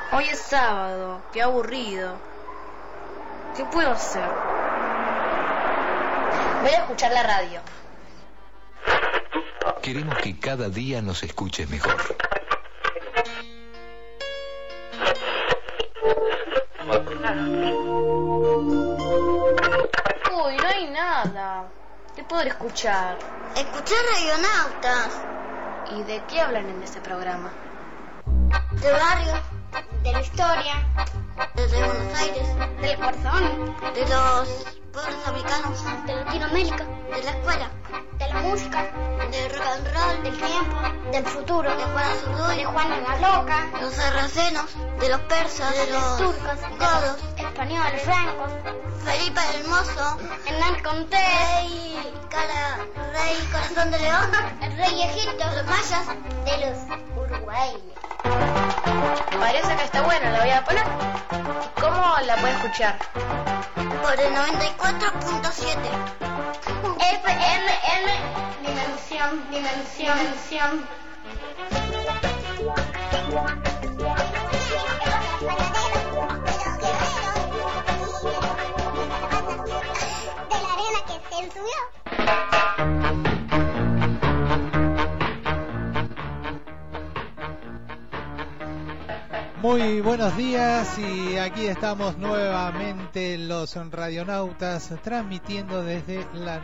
Hoy es sábado, qué aburrido. ¿Qué puedo hacer? Voy a escuchar la radio. Queremos que cada día nos escuches mejor. Uy, no hay nada. ¿Qué podré escuchar? Escuchar Radionautas. ¿Y de qué hablan en ese programa? Del barrio, de la historia, de Buenos Aires, del corazón, de los pueblos americanos, de Latinoamérica, de la escuela, de la música, del rock and roll, del tiempo, del futuro, de Juan Azurduy, de Juan la Loca, los sarracenos, de los persas, de los turcos, godos, españoles, francos, Felipe el Hermoso, Hernán Cortés, Rey Corazón de León, el Rey Egipto, los mayas, de los uruguayos. Parece que está buena, la voy a poner. ¿Cómo la puedo escuchar? Por el 94.7. FM, dimensión. De la arena que se subió. Muy buenos días y aquí estamos nuevamente los radionautas transmitiendo desde la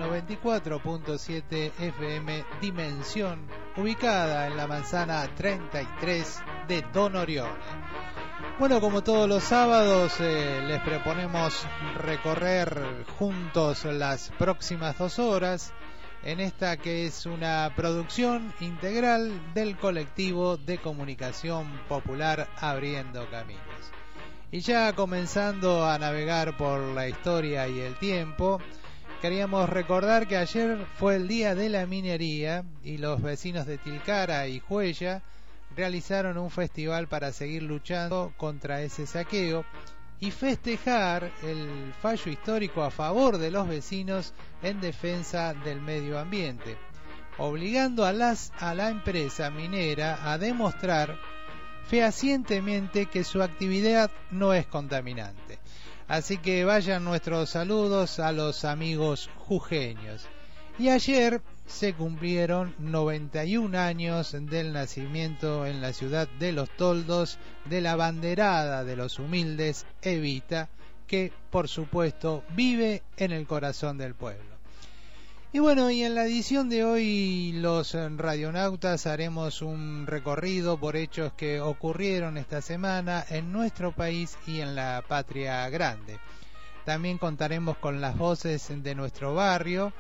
94.7 FM Dimensión, ubicada en la manzana 33 de Don Orione. Bueno, como todos los sábados les proponemos recorrer juntos las próximas 2 horas en esta que es una producción integral del colectivo de comunicación popular Abriendo Caminos. Y ya comenzando a navegar por la historia y el tiempo, queríamos recordar que ayer fue el Día de la Minería y los vecinos de Tilcara y Juella realizaron un festival para seguir luchando contra ese saqueo y festejar el fallo histórico a favor de los vecinos en defensa del medio ambiente, obligando a la empresa minera a demostrar fehacientemente que su actividad no es contaminante. Así que vayan nuestros saludos a los amigos jujeños. Y ayer se cumplieron 91 años del nacimiento en la ciudad de Los Toldos de la abanderada de los humildes, Evita, que por supuesto vive en el corazón del pueblo. Y bueno, y en la edición de hoy los radionautas haremos un recorrido por hechos que ocurrieron esta semana en nuestro país y en la patria grande. También contaremos con las voces de nuestro barrio,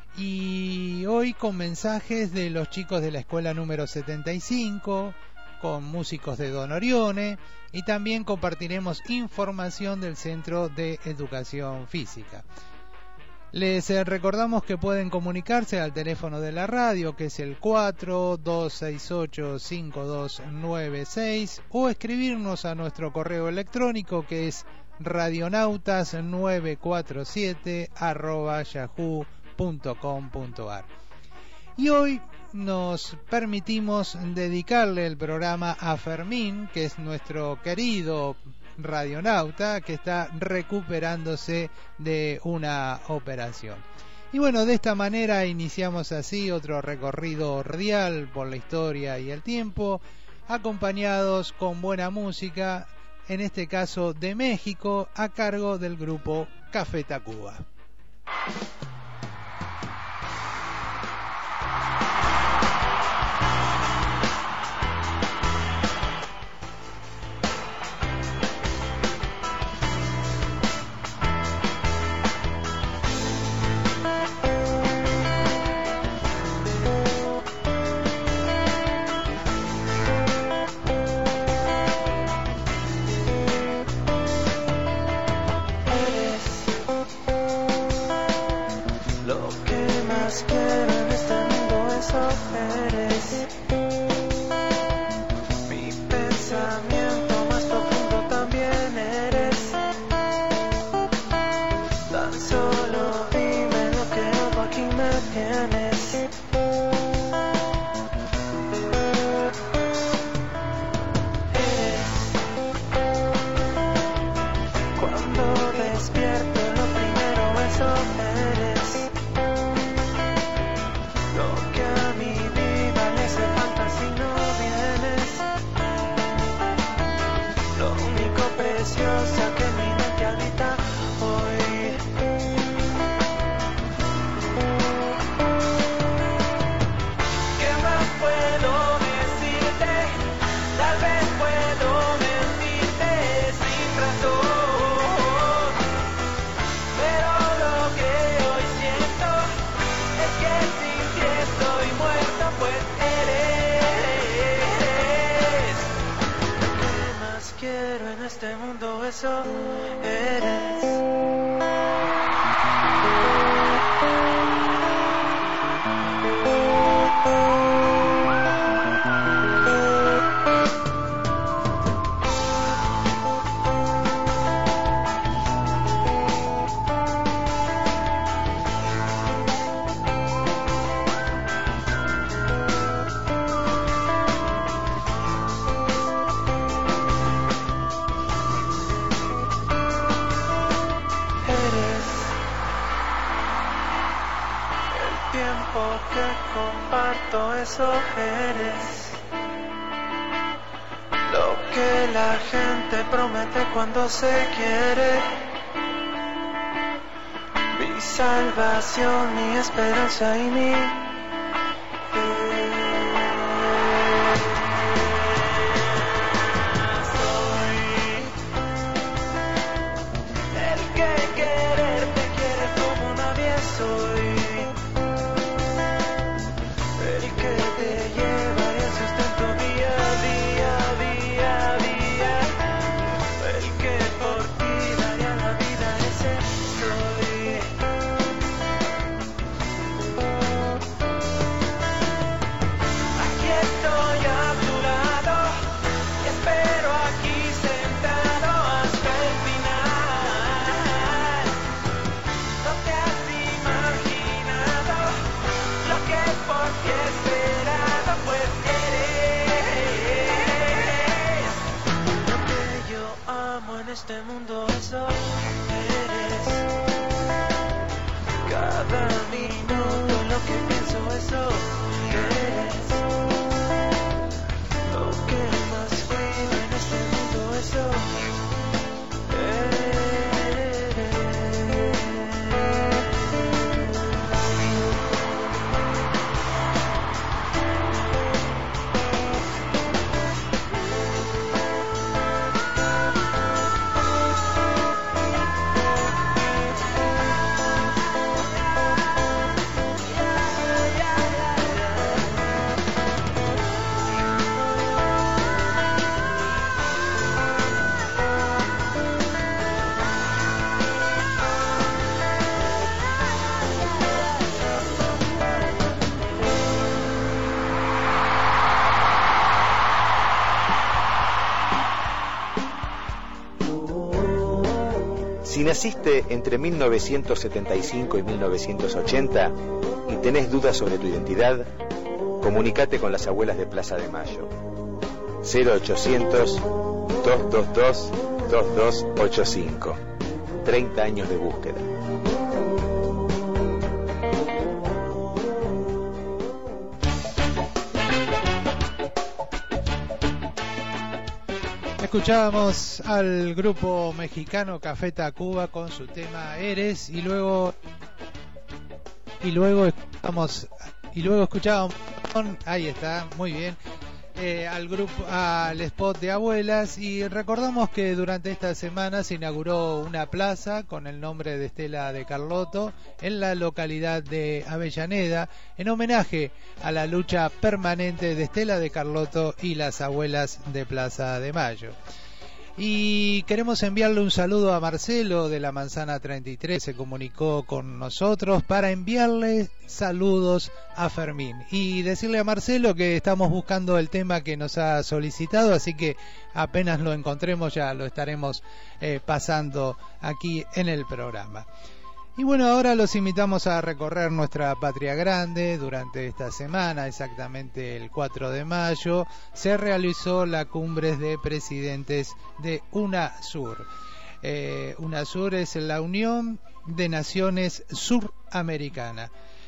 y hoy con mensajes de los chicos de la escuela número 75, con músicos de Don Orione, y también compartiremos información del Centro de Educación Física. Les recordamos que pueden comunicarse al teléfono de la radio, que es el 4268-5296, o escribirnos a nuestro correo electrónico, que es radionautas947@yahoo.com.ar. Y hoy nos permitimos dedicarle el programa a Fermín, que es nuestro querido radionauta que está recuperándose de una operación. Y bueno, de esta manera iniciamos así otro recorrido radial por la historia y el tiempo, acompañados con buena música, en este caso de México, a cargo del grupo Café Tacuba. silenciosa que mi mente habita hoy. ¿Qué más puedo decirte? Tal vez puedo mentirte sin razón, pero lo que hoy siento es que sin ti estoy muerto, pues eres. Lo que más quiero en este mundo, eso eres. Que comparto, eso eres. Lo que la gente promete cuando se quiere. Mi salvación, mi esperanza y mi soy el que quererte quiere como nadie soy. Este mundo, eso eres. Cada minuto lo que pienso, eso eres. Lo que más cuido en este mundo, eso Si naciste entre 1975 y 1980 y tenés dudas sobre tu identidad, comunicate con las abuelas de Plaza de Mayo. 0800-222-2285. 30 años de búsqueda. Escuchábamos al grupo mexicano Café Tacuba con su tema Eres y luego escuchábamos ahí está, muy bien, al spot de Abuelas, y recordamos que durante esta semana se inauguró una plaza con el nombre de Estela de Carlotto en la localidad de Avellaneda en homenaje a la lucha permanente de Estela de Carlotto y las abuelas de Plaza de Mayo. Y queremos enviarle un saludo a Marcelo de la Manzana 33, se comunicó con nosotros para enviarle saludos a Fermín y decirle a Marcelo que estamos buscando el tema que nos ha solicitado, así que apenas lo encontremos ya lo estaremos pasando aquí en el programa. Y bueno, ahora los invitamos a recorrer nuestra patria grande. Durante esta semana, exactamente el 4 de mayo, se realizó la cumbre de presidentes de UNASUR. UNASUR es la Unión de Naciones Suramericana.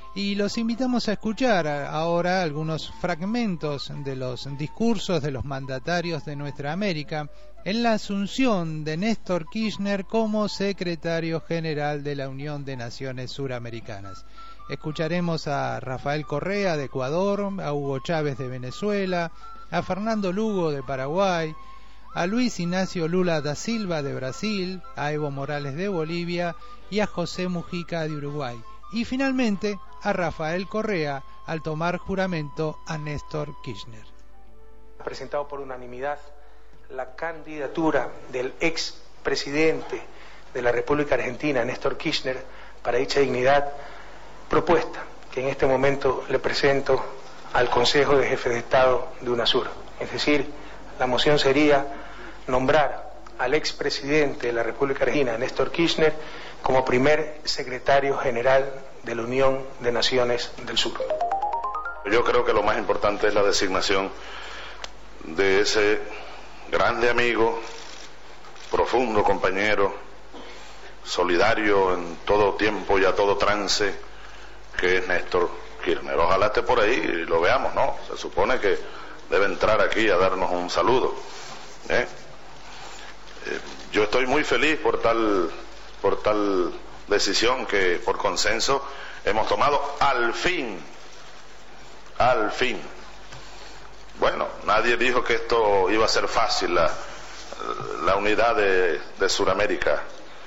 Y los invitamos a escuchar ahora algunos fragmentos de los discursos de los mandatarios de nuestra América en la asunción de Néstor Kirchner como secretario general de la Unión de Naciones Suramericanas. Escucharemos a Rafael Correa de Ecuador, a Hugo Chávez de Venezuela, a Fernando Lugo de Paraguay, a Luis Ignacio Lula da Silva de Brasil, a Evo Morales de Bolivia y a José Mujica de Uruguay. Y finalmente a Rafael Correa al tomar juramento a Néstor Kirchner. Presentado por unanimidad la candidatura del ex presidente de la República Argentina, Néstor Kirchner, para dicha dignidad, propuesta que en este momento le presento al Consejo de Jefes de Estado de UNASUR. Es decir, la moción sería nombrar al ex presidente de la República Argentina, Néstor Kirchner, como primer secretario general de la Unión de Naciones del Sur. Yo creo que lo más importante es la designación de ese grande amigo, profundo compañero, solidario en todo tiempo y a todo trance, que es Néstor Kirchner. Ojalá esté por ahí y lo veamos, ¿no? Se supone que debe entrar aquí a darnos un saludo. Yo estoy muy feliz por tal decisión que por consenso hemos tomado al fin. Bueno, nadie dijo que esto iba a ser fácil, la unidad de Sudamérica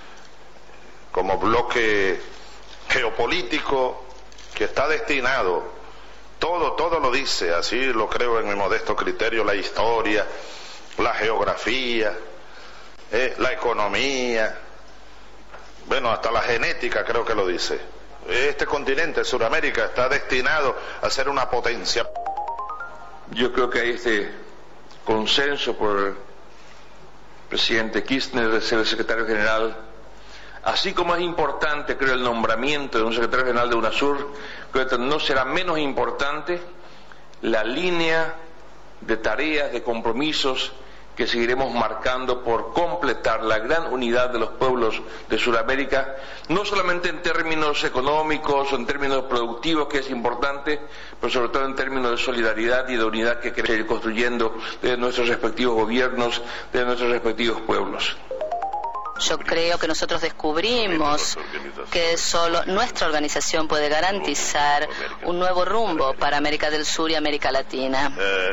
como bloque geopolítico que está destinado, todo lo dice, así lo creo en mi modesto criterio, la historia, la geografía, la economía, bueno, hasta la genética creo que lo dice. Este continente, Sudamérica, está destinado a ser una potencia. Yo creo que hay este consenso por el presidente Kirchner de ser el secretario general. Así como es importante, creo, el nombramiento de un secretario general de UNASUR, creo que no será menos importante la línea de tareas, de compromisos que seguiremos marcando por completar la gran unidad de los pueblos de Sudamérica, no solamente en términos económicos o en términos productivos, que es importante, pero sobre todo en términos de solidaridad y de unidad que queremos seguir construyendo de nuestros respectivos gobiernos, de nuestros respectivos pueblos. Yo creo que nosotros descubrimos que solo nuestra organización puede garantizar un nuevo rumbo para América del Sur y América Latina.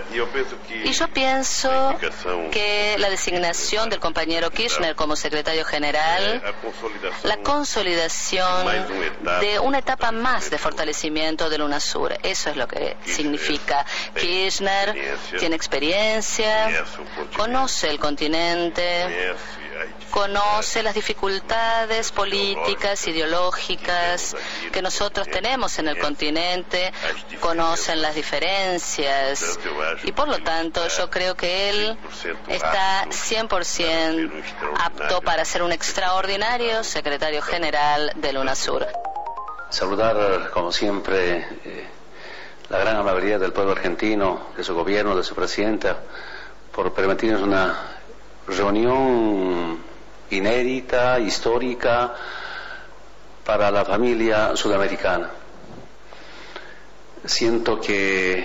Y yo pienso que la designación del compañero Kirchner como secretario general, la consolidación de una etapa más de fortalecimiento del UNASUR, eso es lo que significa. Kirchner tiene experiencia, conoce el continente, conoce las dificultades políticas, ideológicas que nosotros tenemos en el continente, conocen las diferencias y por lo tanto yo creo que él está 100% apto para ser un extraordinario secretario general del UNASUR. Saludar como siempre la gran amabilidad del pueblo argentino, de su gobierno, de su presidenta, por permitirnos una reunión inédita, histórica para la familia sudamericana. Siento que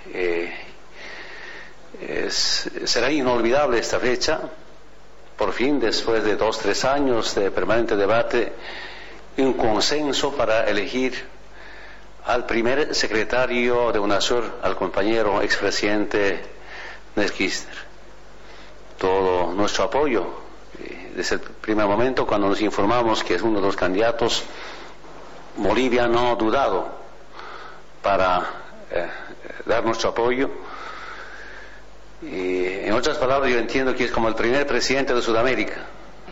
será inolvidable esta fecha. Por fin, después de 2-3 años de permanente debate, un consenso para elegir al primer secretario de UNASUR, al compañero expresidente Néstor Kirchner. Todo nuestro apoyo. Desde el primer momento, cuando nos informamos que es uno de los candidatos, Bolivia no ha dudado para dar nuestro apoyo. Y, en otras palabras, yo entiendo que es como el primer presidente de Sudamérica.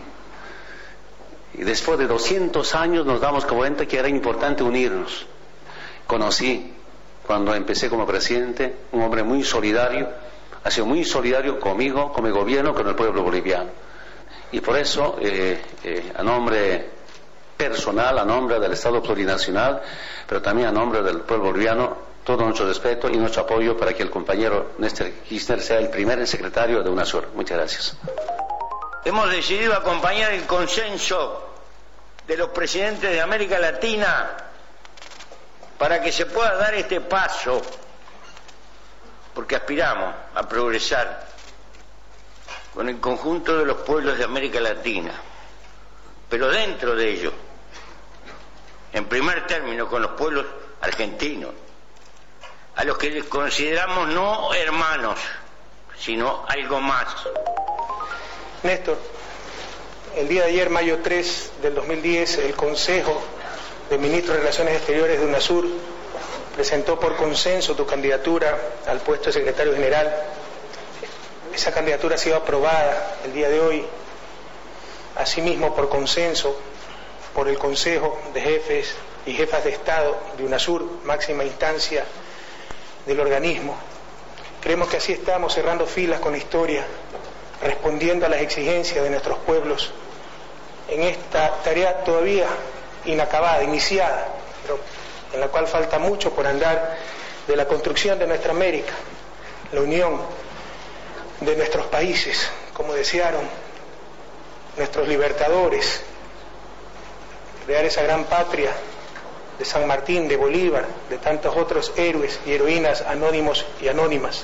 Y después de 200 años nos damos cuenta que era importante unirnos. Conocí, cuando empecé como presidente, un hombre muy solidario, ha sido muy solidario conmigo, con mi gobierno, con el pueblo boliviano. Y por eso, a nombre personal, a nombre del Estado plurinacional, pero también a nombre del pueblo boliviano, todo nuestro respeto y nuestro apoyo para que el compañero Néstor Kirchner sea el primer secretario de UNASUR. Muchas gracias. Hemos decidido acompañar el consenso de los presidentes de América Latina para que se pueda dar este paso, porque aspiramos a progresar con el conjunto de los pueblos de América Latina, pero dentro de ello, en primer término, con los pueblos argentinos, a los que les consideramos no hermanos, sino algo más. Néstor, el día de ayer, mayo 3 del 2010, el Consejo de Ministros de Relaciones Exteriores de UNASUR presentó por consenso tu candidatura al puesto de secretario general. Esa candidatura ha sido aprobada el día de hoy, asimismo por consenso, por el Consejo de Jefes y Jefas de Estado de UNASUR, máxima instancia del organismo. Creemos que así estamos cerrando filas con la historia, respondiendo a las exigencias de nuestros pueblos en esta tarea todavía inacabada, iniciada, pero en la cual falta mucho por andar, de la construcción de nuestra América, la unión de nuestros países, como desearon nuestros libertadores, crear esa gran patria de San Martín, de Bolívar, de tantos otros héroes y heroínas anónimos y anónimas.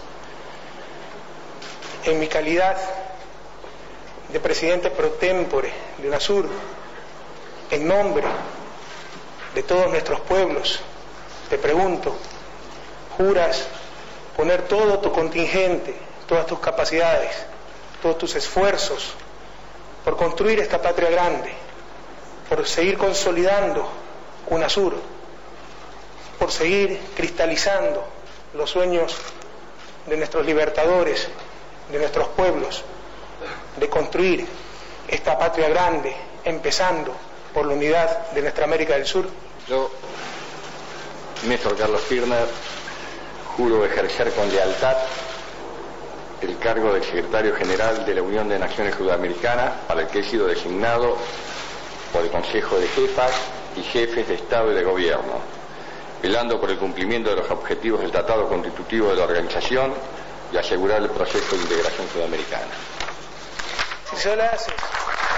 En mi calidad de presidente pro tempore de UNASUR, en nombre de todos nuestros pueblos, te pregunto, ¿juras poner todo tu contingente, todas tus capacidades, todos tus esfuerzos por construir esta patria grande, por seguir consolidando UNASUR, por seguir cristalizando los sueños de nuestros libertadores, de nuestros pueblos, de construir esta patria grande, empezando por la unidad de nuestra América del Sur? Yo, Néstor Carlos Kirchner, juro ejercer con lealtad el cargo de secretario general de la Unión de Naciones Sudamericanas, para el que he sido designado por el Consejo de Jefas y Jefes de Estado y de Gobierno, velando por el cumplimiento de los objetivos del Tratado Constitutivo de la organización y asegurar el proceso de integración sudamericana. Si se lo haces, que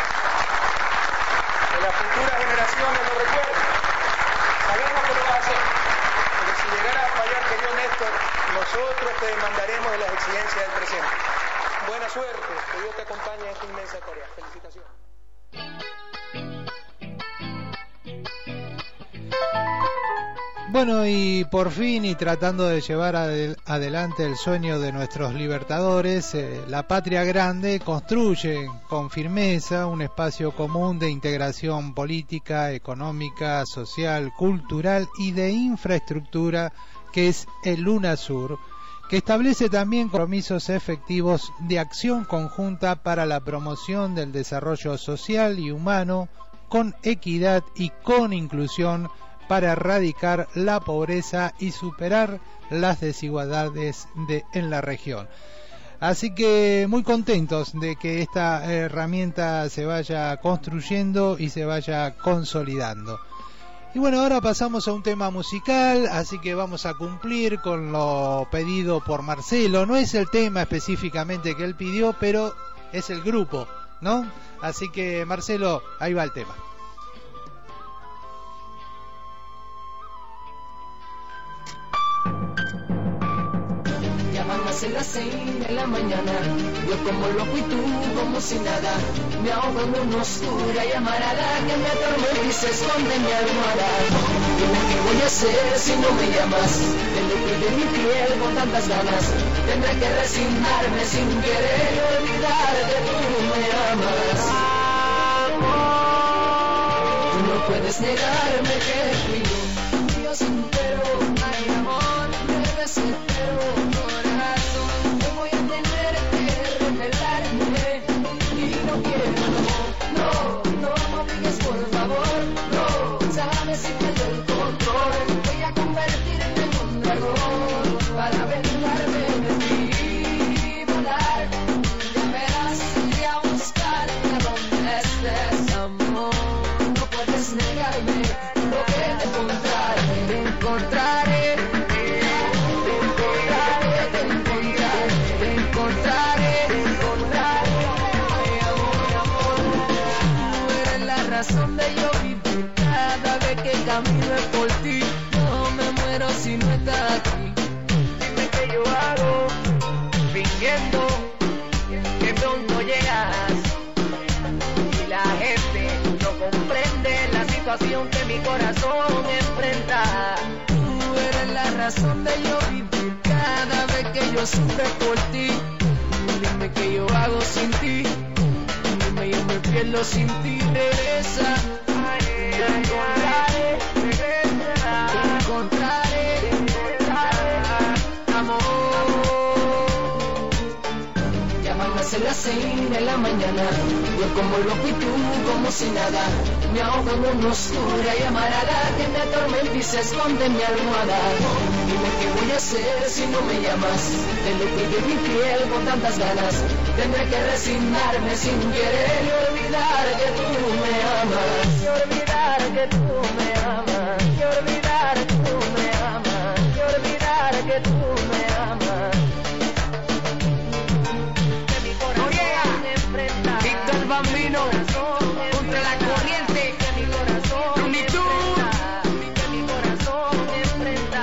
las futuras generaciones lo recuerden. Sabemos que lo va a hacer, pero si llegara a fallar, querido Néstor, nosotros te demandaremos de las exigencias del presente. Buena suerte, que Dios te acompañe en esta inmensa tarea. Felicitaciones. Bueno, y por fin, y tratando de llevar adelante el sueño de nuestros libertadores, la Patria Grande construye con firmeza un espacio común de integración política, económica, social, cultural y de infraestructura, que es el UNASUR, que establece también compromisos efectivos de acción conjunta para la promoción del desarrollo social y humano, con equidad y con inclusión, para erradicar la pobreza y superar las desigualdades en la región. Así que muy contentos de que esta herramienta se vaya construyendo y se vaya consolidando. Y bueno, ahora pasamos a un tema musical, así que vamos a cumplir con lo pedido por Marcelo. No es el tema específicamente que él pidió, pero es el grupo, ¿no? Así que Marcelo, ahí va el tema. A las 6 de la mañana, yo como loco y tú como si nada, me ahogo en una oscura llamarada que me atormenta y se esconde en mi almohada. Dime qué voy a hacer si no me llamas, de lo que de mi piel con tantas ganas, tendré que resignarme sin querer y olvidar que tú me amas. Tú no puedes negarme que fui yo, Dios entero, ay amor, debes entero. Para vengarme de ti, volar, ya verás, iré a buscarte a donde estés, amor. No puedes negarme lo que te encontraré, te encontraré, te encontraré, te encontraré, te encontraré, te encontraré, amor. Tú eres la razón de yo vivir cada vez que camino por ti. No me si no estás aquí. Dime qué yo hago, fingiendo que pronto llegas. Y la gente no comprende la situación que mi corazón enfrenta. Tú eres la razón de yo vivir cada vez que yo sufro por ti. Dime qué yo hago sin ti. Dime yo me pierdo sin ti. Regresa. Te encontraré. Regresa. Te encontraré. Amor. Llámame a las 6 de la mañana. Yo como loco y tú como si nada. Me ahogo en una oscura llamarada que me atormenta y se esconde en mi almohada. Dime qué voy a hacer si no me llamas. Te lo pido mi piel con tantas ganas. Tendré que resignarme sin querer y olvidar que tú me amas. Y olvidar que tú me amas. Y olvidar que tú me amas. Y olvidar que tú me amas. Que mi corazón enfrenta. Víctor Bambino contra la corriente. Que mi corazón enfrenta. Que mi corazón enfrenta.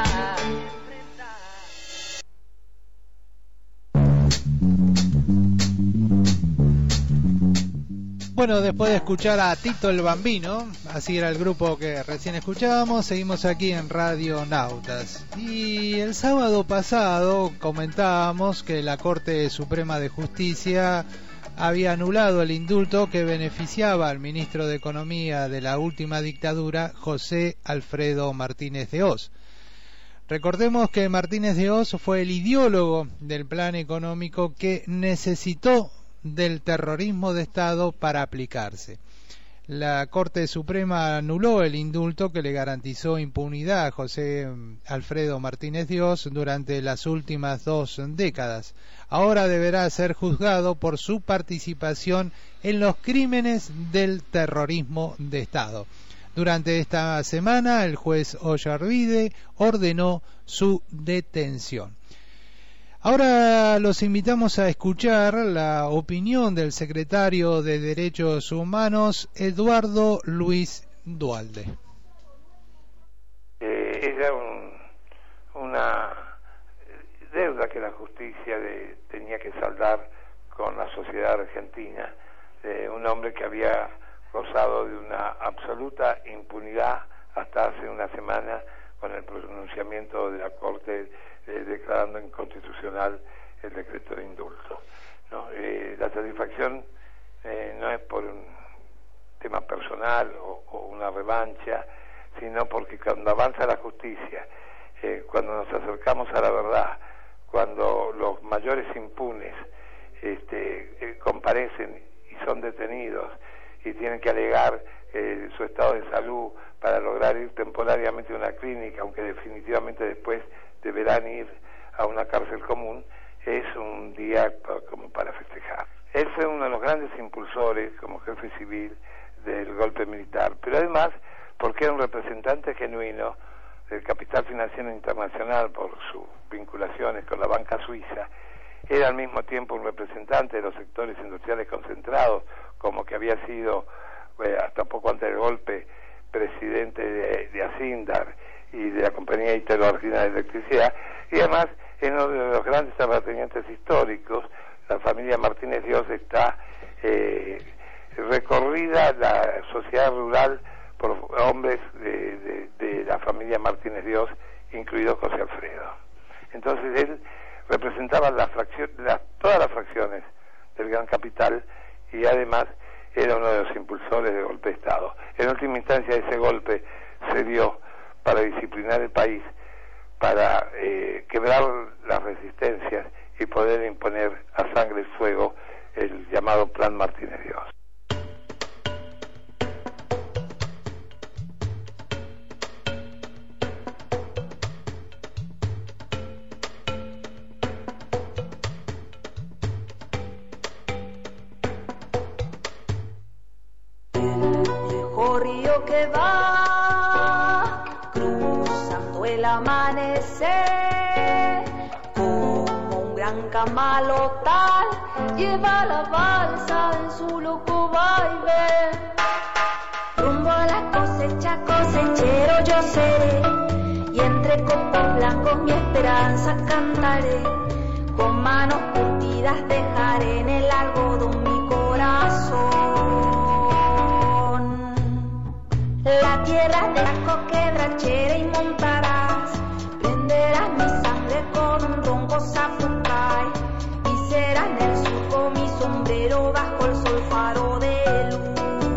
Bueno, después de escuchar a Tito el Bambino, así era el grupo que recién escuchábamos, seguimos aquí en Radio Nautas. Y el sábado pasado comentábamos que la Corte Suprema de Justicia había anulado el indulto que beneficiaba al ministro de Economía de la última dictadura, José Alfredo Martínez de Hoz. Recordemos que Martínez de Hoz fue el ideólogo del plan económico que necesitó del terrorismo de Estado para aplicarse. La Corte Suprema anuló el indulto que le garantizó impunidad a José Alfredo Martínez de Hoz durante las últimas 2 décadas. Ahora deberá ser juzgado por su participación en los crímenes del terrorismo de Estado. Durante esta semana, el juez Ollarvide ordenó su detención. Ahora los invitamos a escuchar la opinión del secretario de Derechos Humanos, Eduardo Luis Duhalde. Era una deuda que la justicia tenía que saldar con la sociedad argentina, un hombre que había gozado de una absoluta impunidad hasta hace una semana con el pronunciamiento de la Corte declarando inconstitucional el decreto de indulto. ¿No? La satisfacción no es por un tema personal o una revancha, sino porque cuando avanza la justicia, cuando nos acercamos a la verdad, cuando los mayores impunes comparecen y son detenidos y tienen que alegar su estado de salud para lograr ir temporariamente a una clínica, aunque definitivamente después deberán ir a una cárcel común, es un día como para festejar. Él fue uno de los grandes impulsores como jefe civil del golpe militar, pero además porque era un representante genuino del capital financiero internacional por sus vinculaciones con la banca suiza. Era al mismo tiempo un representante de los sectores industriales concentrados, como que había sido hasta poco antes del golpe presidente de Asindar y de la compañía italo-argentina de electricidad, y además en uno de los grandes terratenientes históricos. La familia Martínez de Hoz está recorrida la sociedad rural por hombres de la familia Martínez de Hoz, incluido José Alfredo. Entonces él representaba todas las fracciones del gran capital y además era uno de los impulsores del golpe de Estado. En última instancia ese golpe se dio para disciplinar el país, para quebrar las resistencias y poder imponer a sangre y fuego el llamado Plan Martínez de Hoz. Río que va cruzando el amanecer, como un gran camalotal lleva la balsa en su loco baile. Rumbo a la cosecha, cosechero yo seré, y entre copos blancos mi esperanza cantaré. Con manos curtidas dejaré en el algodón mi corazón. La tierra de la coquebrachera y montarás, prenderás mi sangre con un ronco zapucay y será en el surco mi sombrero bajo el sol faro de luz.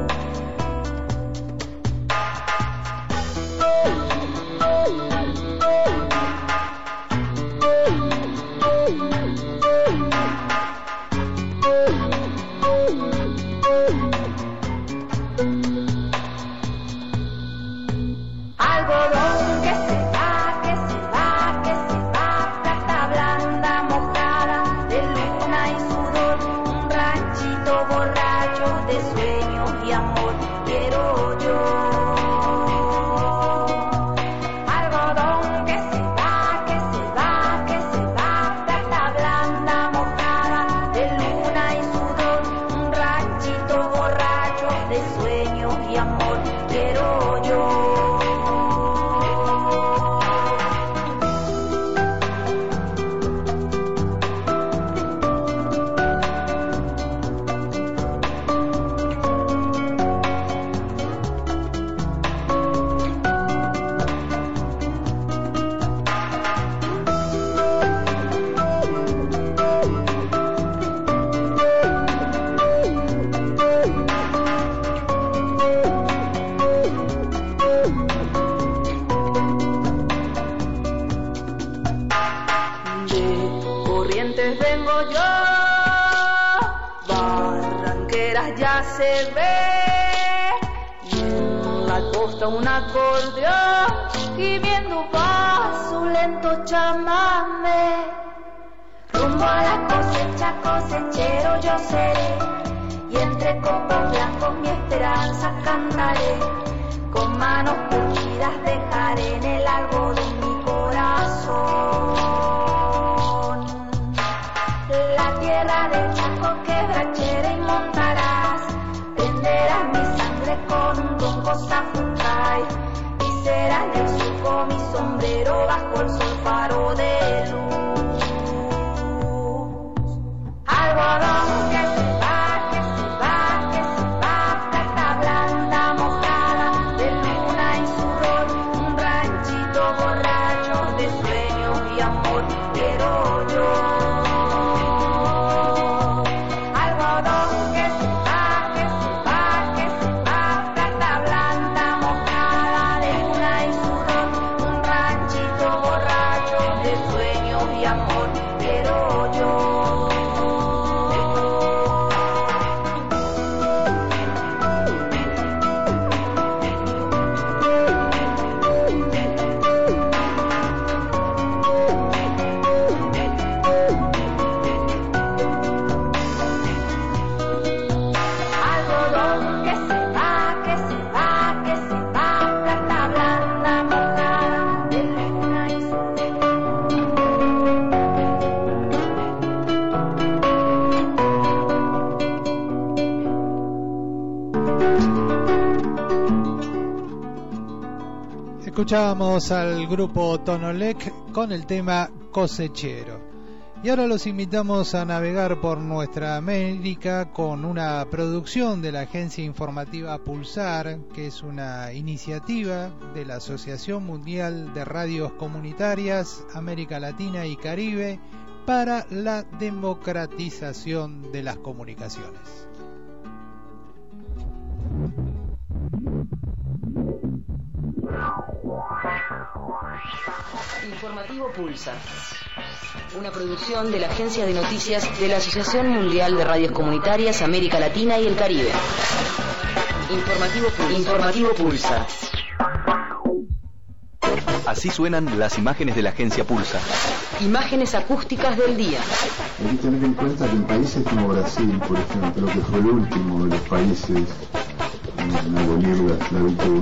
Algodón que se va, que se va, que se va, plata blanda mojada de luna y sudor, un ranchito borracho de sueños y amor, quiero yo. Algodón que se va, que se va, que se va, plata blanda mojada de luna y sudor, un ranchito borracho de sueños y amor, quiero yo. Corrientes vengo yo, Barranqueras ya se ve, y en la costa un acordeón, gimiendo va su lento chamamé. Rumbo a la cosecha, cosechero yo seré, y entre copos blancos mi esperanza cantaré. Con manos curtidas dejaré en el algodón mi corazón. La tierra del Chaco quebrachera y montarás, prenderás mi sangre con un ronco zapucay y será en el surco mi sombrero bajo el sol faro de luz. Algodón que se va, que se va, que se va, plata blanda mojada de luna y sudor, un ranchito borracho de sueños y amor, quiero yo. Algodón que se va, que se va, que se va, plata blanda mojada de luna y sudor, un ranchito borracho de sueños y amor, quiero yo. Algodón que se va, que se va, que se va, plata blanda mojada de luna y Escuchábamos al grupo Tonolec con el tema Cosechero. Y ahora los invitamos a navegar por nuestra América con una producción de la agencia informativa Pulsar, que es una iniciativa de la Asociación Mundial de Radios Comunitarias América Latina y Caribe para la democratización de las comunicaciones. Informativo Pulsar, una producción de la agencia de noticias de la Asociación Mundial de Radios Comunitarias América Latina y el Caribe. Informativo Pulsar. Así suenan las imágenes de la agencia Pulsar. Imágenes acústicas del día. Hay que tener en cuenta que en países como Brasil, por ejemplo, que fue el último de los países en abolir la esclavitud,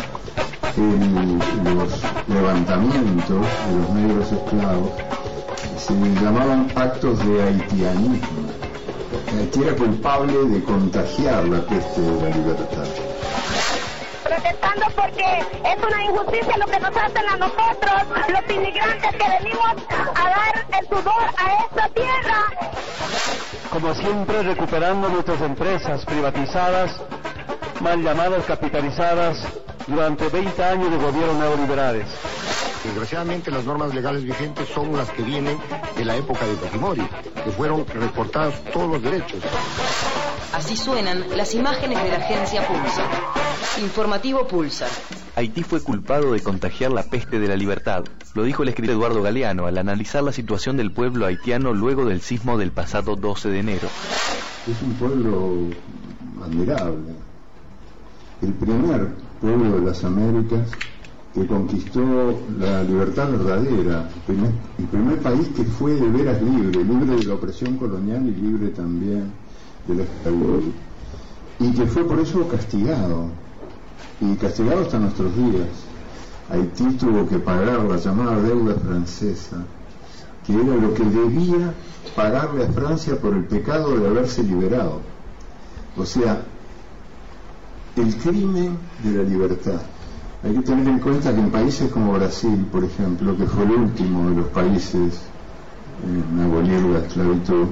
los levantamientos de los negros esclavos se llamaban actos de haitianismo. Haití era culpable de contagiar la peste de la libertad. protestando porque es una injusticia lo que nos hacen a nosotros, los inmigrantes que venimos a dar el sudor a esta tierra. Como siempre, recuperando nuestras empresas privatizadas, mal llamadas capitalizadas, durante 20 años de gobiernos neoliberales. Desgraciadamente las normas legales vigentes son las que vienen de la época de Fujimori, que fueron recortados todos los derechos. Así suenan las imágenes de la agencia Pulsar. Informativo Pulsar. Haití fue culpado de contagiar la peste de la libertad. Lo dijo el escritor Eduardo Galeano al analizar la situación del pueblo haitiano luego del sismo del pasado 12 de enero. Es un pueblo admirable. El primer pueblo de las Américas que conquistó la libertad verdadera, el primer país que fue de veras libre de la opresión colonial y libre también de la esclavitud, y que fue por eso castigado, y castigado hasta nuestros días. Haití tuvo que pagar la llamada deuda francesa, que era lo que debía pagarle a Francia por el pecado de haberse liberado. O sea, el crimen de la libertad. Hay que tener en cuenta que en países como Brasil, por ejemplo, que fue el último de los países en abolir la esclavitud,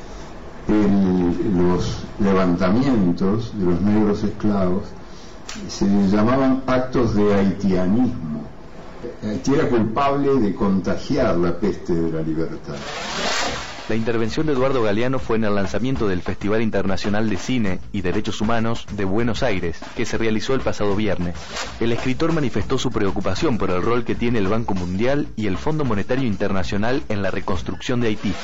los levantamientos de los negros esclavos se llamaban actos de haitianismo. Haití era culpable de contagiar la peste de la libertad. La intervención de Eduardo Galeano fue en el lanzamiento del Festival Internacional de Cine y Derechos Humanos de Buenos Aires, que se realizó el pasado viernes. El escritor manifestó su preocupación por el rol que tiene el Banco Mundial y el Fondo Monetario Internacional en la reconstrucción de Haití.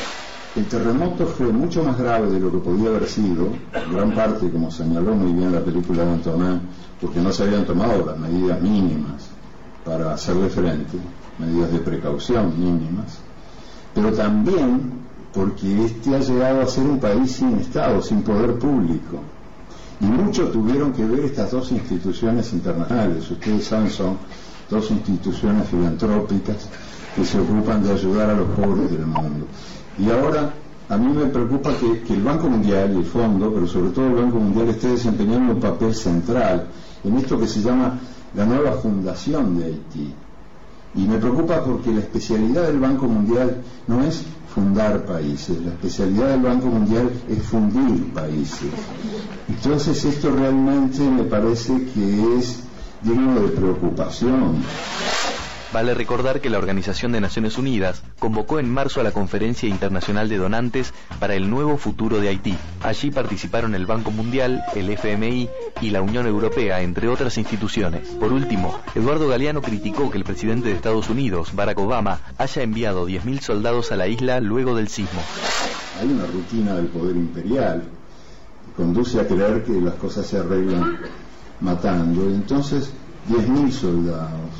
El terremoto fue mucho más grave de lo que podía haber sido, en gran parte, como señaló muy bien la película de Antonin, porque no se habían tomado las medidas mínimas para hacerle frente, medidas de precaución mínimas, pero también porque este ha llegado a ser un país sin Estado, sin poder público. Y mucho tuvieron que ver estas dos instituciones internacionales. Ustedes saben, son dos instituciones filantrópicas que se ocupan de ayudar a los pobres del mundo. Y ahora a mí me preocupa que el Banco Mundial y el Fondo, pero sobre todo el Banco Mundial, esté desempeñando un papel central en esto que se llama la nueva fundación de Haití. Y me preocupa porque la especialidad del Banco Mundial no es fundar países, la especialidad del Banco Mundial es fundir países. Entonces esto realmente me parece que es digno de preocupación. Vale recordar que la Organización de Naciones Unidas convocó en marzo a la Conferencia Internacional de Donantes para el Nuevo Futuro de Haití. Allí participaron el Banco Mundial, el FMI y la Unión Europea, entre otras instituciones. Por último, Eduardo Galeano criticó que el presidente de Estados Unidos, Barack Obama, haya enviado 10.000 soldados a la isla luego del sismo. Hay una rutina del poder imperial que conduce a creer que las cosas se arreglan matando, y entonces 10.000 soldados.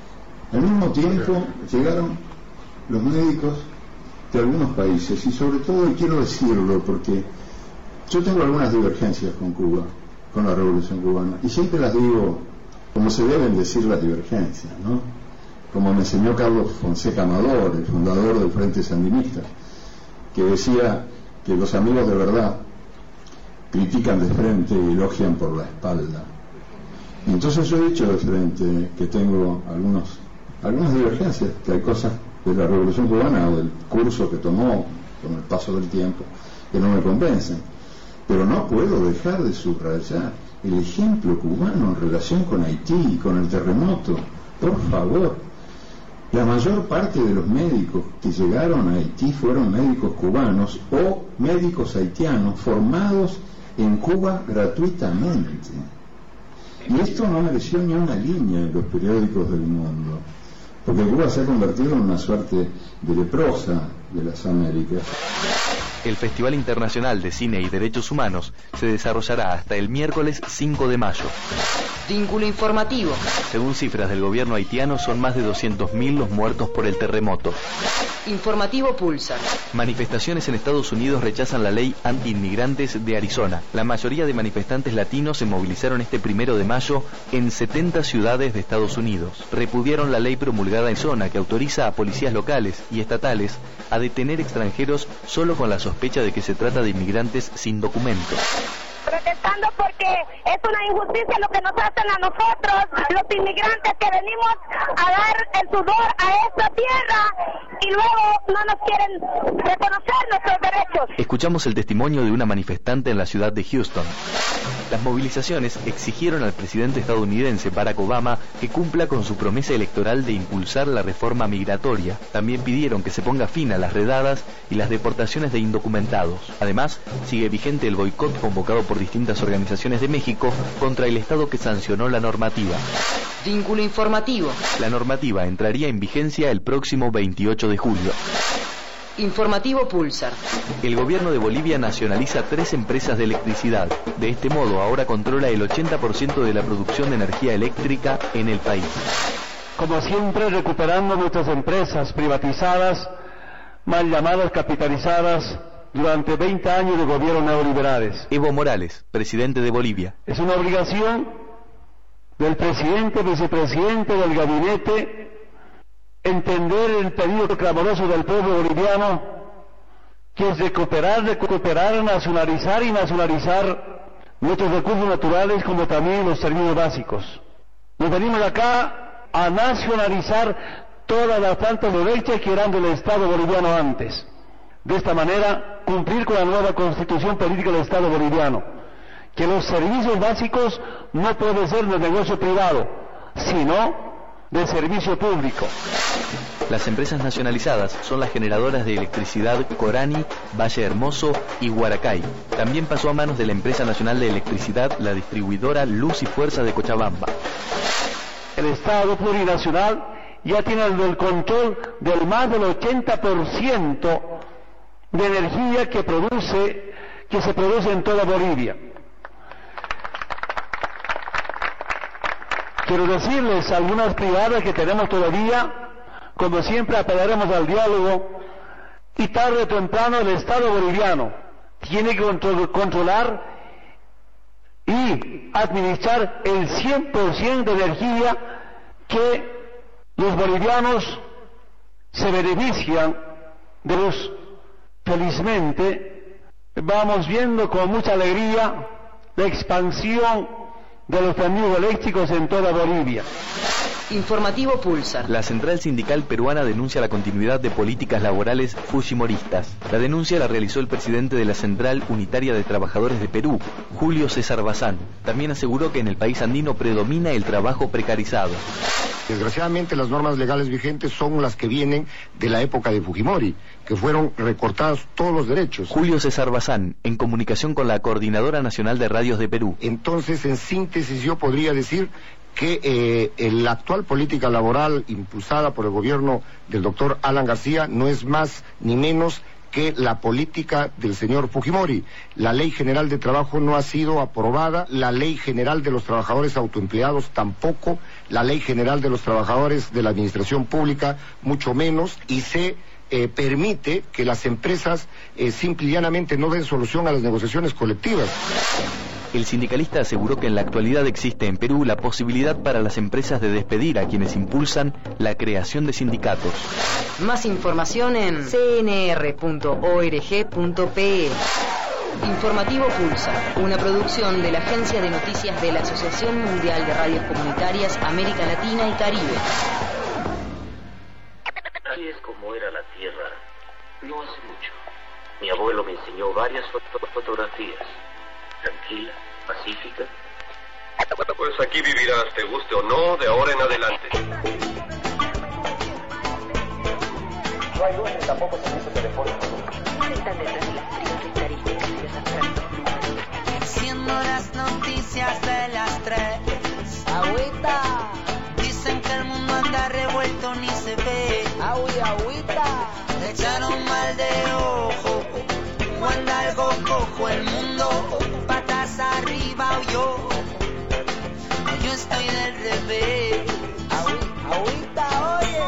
Al mismo tiempo llegaron los médicos de algunos países, y sobre todo, y quiero decirlo porque yo tengo algunas divergencias con Cuba, con la Revolución Cubana, y siempre las digo como se deben decir las divergencias, ¿no? Como me enseñó Carlos Fonseca Amador, el fundador del Frente Sandinista, que decía que los amigos de verdad critican de frente y elogian por la espalda. Y entonces yo he dicho de frente que tengo algunas divergencias, que hay cosas de la Revolución Cubana o del curso que tomó con el paso del tiempo que no me convencen, pero no puedo dejar de subrayar el ejemplo cubano en relación con Haití y con el terremoto. Por favor, la mayor parte de los médicos que llegaron a Haití fueron médicos cubanos o médicos haitianos formados en Cuba gratuitamente, y esto no mereció ni una línea en los periódicos del mundo, porque Cuba se ha convertido en una suerte de leprosa de las Américas. El Festival Internacional de Cine y Derechos Humanos se desarrollará hasta el miércoles 5 de mayo. Vínculo informativo. Según cifras del gobierno haitiano, son más de 200.000 los muertos por el terremoto. Informativo Pulsar. Manifestaciones en Estados Unidos rechazan la ley anti-inmigrantes de Arizona. La mayoría de manifestantes latinos se movilizaron este 1 de mayo en 70 ciudades de Estados Unidos. Repudiaron la ley promulgada en Arizona que autoriza a policías locales y estatales a detener extranjeros solo con la sospecha de que se trata de inmigrantes sin documentos. Protestando porque que es una injusticia lo que nos hacen a nosotros, los inmigrantes que venimos a dar el sudor a esta tierra y luego no nos quieren reconocer nuestros derechos. Escuchamos el testimonio de una manifestante en la ciudad de Houston. Las movilizaciones exigieron al presidente estadounidense Barack Obama que cumpla con su promesa electoral de impulsar la reforma migratoria. También pidieron que se ponga fin a las redadas y las deportaciones de indocumentados. Además, sigue vigente el boicot convocado por distintas organizaciones de México contra el Estado que sancionó la normativa. Vínculo informativo. La normativa entraría en vigencia el próximo 28 de julio. Informativo Pulsar. El gobierno de Bolivia nacionaliza 3 empresas de electricidad. De este modo, ahora controla el 80% de la producción de energía eléctrica en el país. Como siempre, recuperando nuestras empresas privatizadas, mal llamadas capitalizadas, durante 20 años de gobierno neoliberales. Evo Morales, presidente de Bolivia. Es una obligación del presidente, vicepresidente, del gabinete, entender el pedido clamoroso del pueblo boliviano, que es recuperar, nacionalizar y nacionalizar nuestros recursos naturales como también los servicios básicos. Nos venimos acá a nacionalizar todas las plantas de leche que eran del Estado boliviano antes. De esta manera, cumplir con la nueva constitución política del Estado boliviano, que los servicios básicos no pueden ser de negocio privado, sino de servicio público. Las empresas nacionalizadas son las generadoras de electricidad Corani, Valle Hermoso y Huaracay. También pasó a manos de la empresa nacional de electricidad la distribuidora Luz y Fuerza de Cochabamba. El Estado plurinacional ya tiene el control del más del 80% de energía que se produce en toda Bolivia. Quiero decirles a algunas privadas que tenemos todavía, como siempre apelaremos al diálogo, y tarde o temprano el Estado boliviano tiene que controlar y administrar el 100% de energía que los bolivianos se benefician de luz. Felizmente vamos viendo con mucha alegría la expansión de los tendidos eléctricos en toda Bolivia. Informativo Pulsar. La central sindical peruana denuncia la continuidad de políticas laborales fujimoristas. La denuncia la realizó el presidente de la Central Unitaria de Trabajadores de Perú, Julio César Bazán. También aseguró que en el país andino predomina el trabajo precarizado. Desgraciadamente las normas legales vigentes son las que vienen de la época de Fujimori, que fueron recortados todos los derechos. Julio César Bazán, en comunicación con la Coordinadora Nacional de Radios de Perú. Entonces, en síntesis, yo podría decir que la actual política laboral impulsada por el gobierno del doctor Alan García no es más ni menos que la política del señor Fujimori. La Ley General de Trabajo no ha sido aprobada, la Ley General de los Trabajadores Autoempleados tampoco, la Ley General de los Trabajadores de la Administración Pública mucho menos, y se permite que las empresas simple y llanamente no den solución a las negociaciones colectivas. El sindicalista aseguró que en la actualidad existe en Perú la posibilidad para las empresas de despedir a quienes impulsan la creación de sindicatos. Más información en cnr.org.pe. Informativo Pulsar, una producción de la Agencia de Noticias de la Asociación Mundial de Radios Comunitarias América Latina y Caribe. Así es como era la Tierra no hace mucho. Mi abuelo me enseñó varias fotografías. Tranquila, pacífica. Pues aquí vivirás, te guste o no, de ahora en adelante. No hay dueño tampoco servicio telefónico. ¿Cuáles están detrás de las tristes estadísticas y desastrando? Enciendo las noticias de las 3. Agüita. Dicen que el mundo anda revuelto, ni se ve. Agüita. Le echaron mal de ojo. O anda algo cojo el mundo. Patas arriba o yo estoy del revés. Agüita, oye.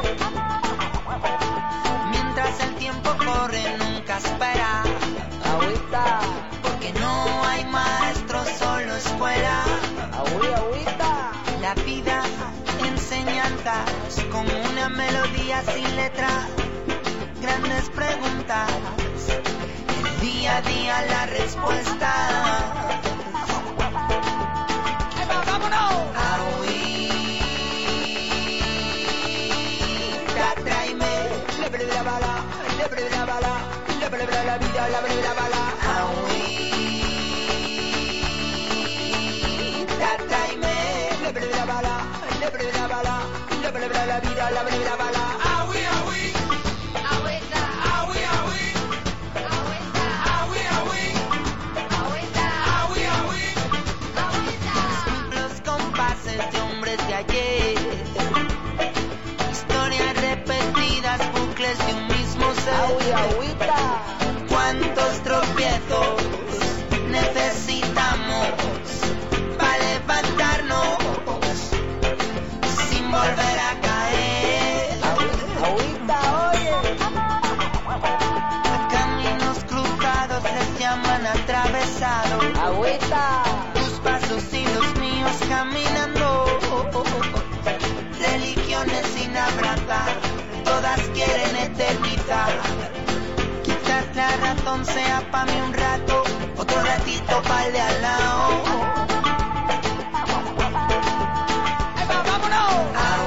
Mientras el tiempo corre nunca espera. Agüita. Porque no hay maestro, solo escuela. Agüita. La vida, enseñanzas, como una melodía sin letra. Grandes preguntas. Día a día la respuesta. vida, la vida, bala, tráeme, la vida, bala, la vida, bala, la vida, la vida, la vida, bala. Historias repetidas, bucles de un mismo ser. ¿Cuántos tropiezos necesitamos para levantarnos sin volver a caer? Caminos cruzados les llaman atravesados. Tus pasos y los míos caminando. Religiones sin abrazar, todas quieren eternizar. Quizás la razón sea pa' mí un rato, otro ratito pa'l de al lado. ¡Ahí va, vámonos!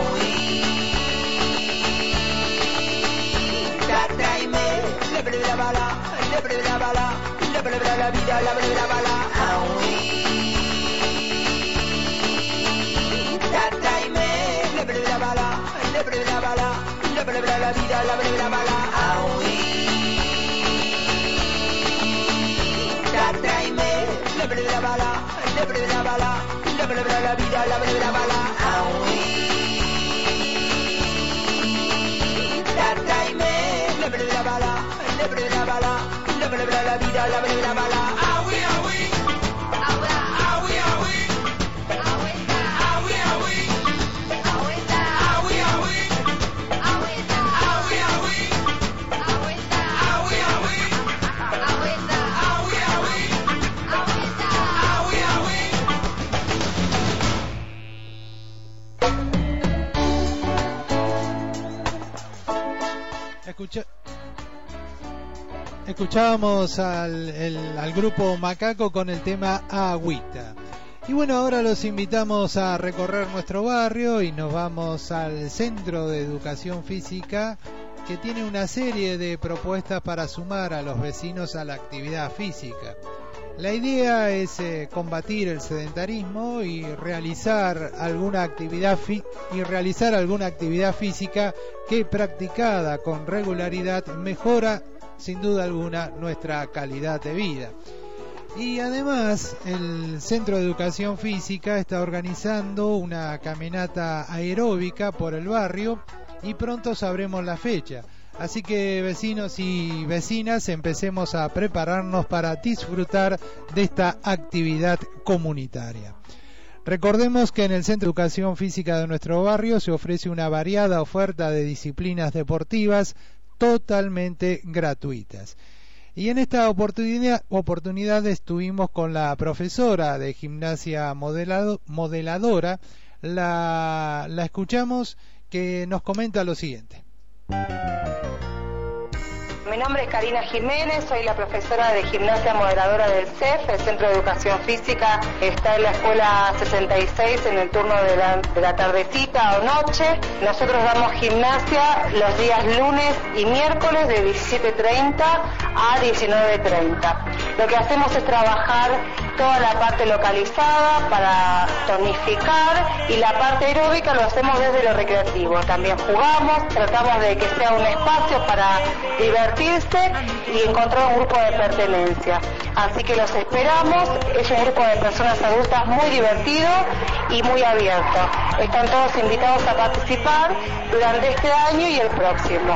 Tráeme, le perdí la bala, le perdí la bala, le perdí la vida, le perdí la bala. La vida, la vida, bala, tráeme, la vida, bala, la vida, bala, la vida, la vida, la vida, bala, tráeme, la vida, bala, la vida, bala, la vida, la vida, la vida, bala. Escuchábamos al grupo Macaco con el tema Agüita. Y bueno, ahora los invitamos a recorrer nuestro barrio y nos vamos al Centro de Educación Física, que tiene una serie de propuestas para sumar a los vecinos a la actividad física. La idea es combatir el sedentarismo y realizar alguna actividad física que, practicada con regularidad, mejora sin duda alguna nuestra calidad de vida. Y además el Centro de Educación Física está organizando una caminata aeróbica por el barrio y pronto sabremos la fecha. Así que, vecinos y vecinas, empecemos a prepararnos para disfrutar de esta actividad comunitaria. Recordemos que en el Centro de Educación Física de nuestro barrio se ofrece una variada oferta de disciplinas deportivas totalmente gratuitas. Y en esta oportunidad estuvimos con la profesora de gimnasia modeladora. La escuchamos, que nos comenta lo siguiente. Mi nombre es Karina Jiménez, soy la profesora de gimnasia modeladora del CEF, el Centro de Educación Física. Está en la escuela 66 en el turno de la tardecita o noche. Nosotros damos gimnasia los días lunes y miércoles de 17:30 a 19:30. Lo que hacemos es trabajar toda la parte localizada para tonificar, y la parte aeróbica lo hacemos desde lo recreativo. También jugamos, tratamos de que sea un espacio para divertirse y encontrar un grupo de pertenencia. Así que los esperamos. Es un grupo de personas adultas muy divertido y muy abierto. Están todos invitados a participar durante este año y el próximo.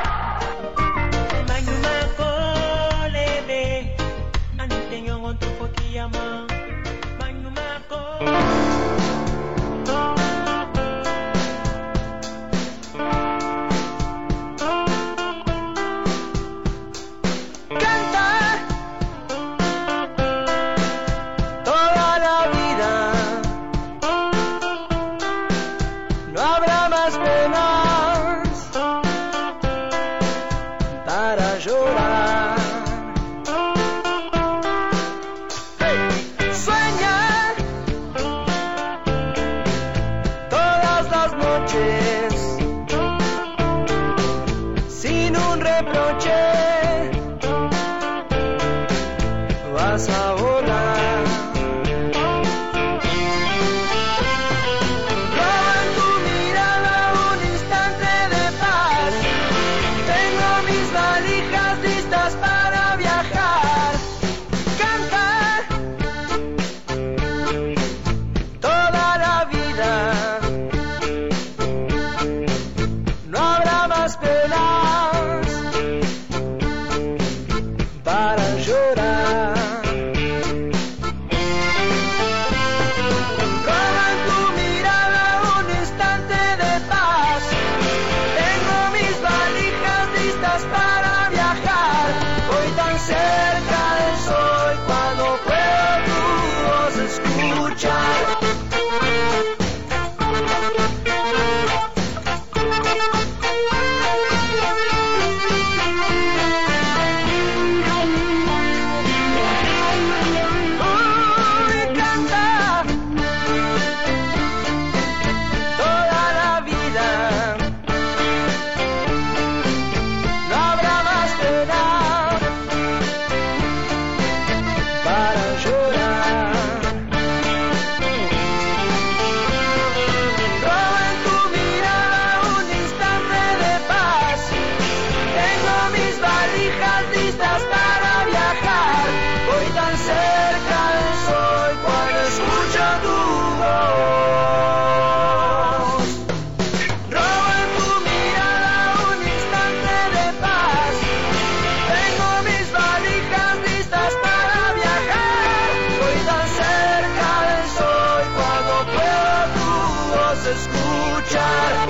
voz escuchar.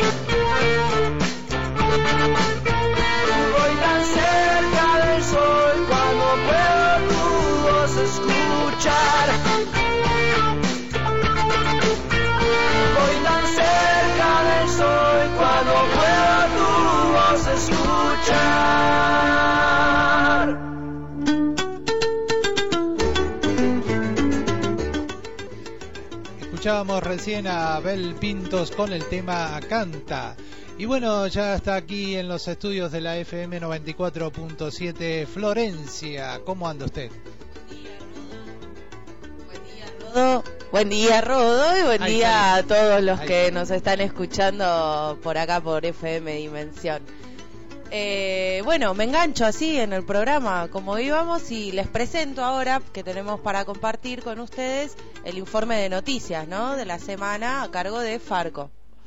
Voy tan cerca del sol cuando puedo tu voz escuchar. Voy tan cerca del sol cuando puedo tu voz escuchar. Escuchábamos recién a Abel Pintos con el tema Canta. Y bueno, ya está aquí en los estudios de la FM 94.7 Florencia. ¿Cómo anda usted? Buen día, Rodo, y buen día a todos los que nos están escuchando por acá por FM Dimensión. Bueno, me engancho así en el programa como íbamos y les presento ahora que tenemos para compartir con ustedes el informe de noticias, ¿no?, de la semana a cargo de Farco.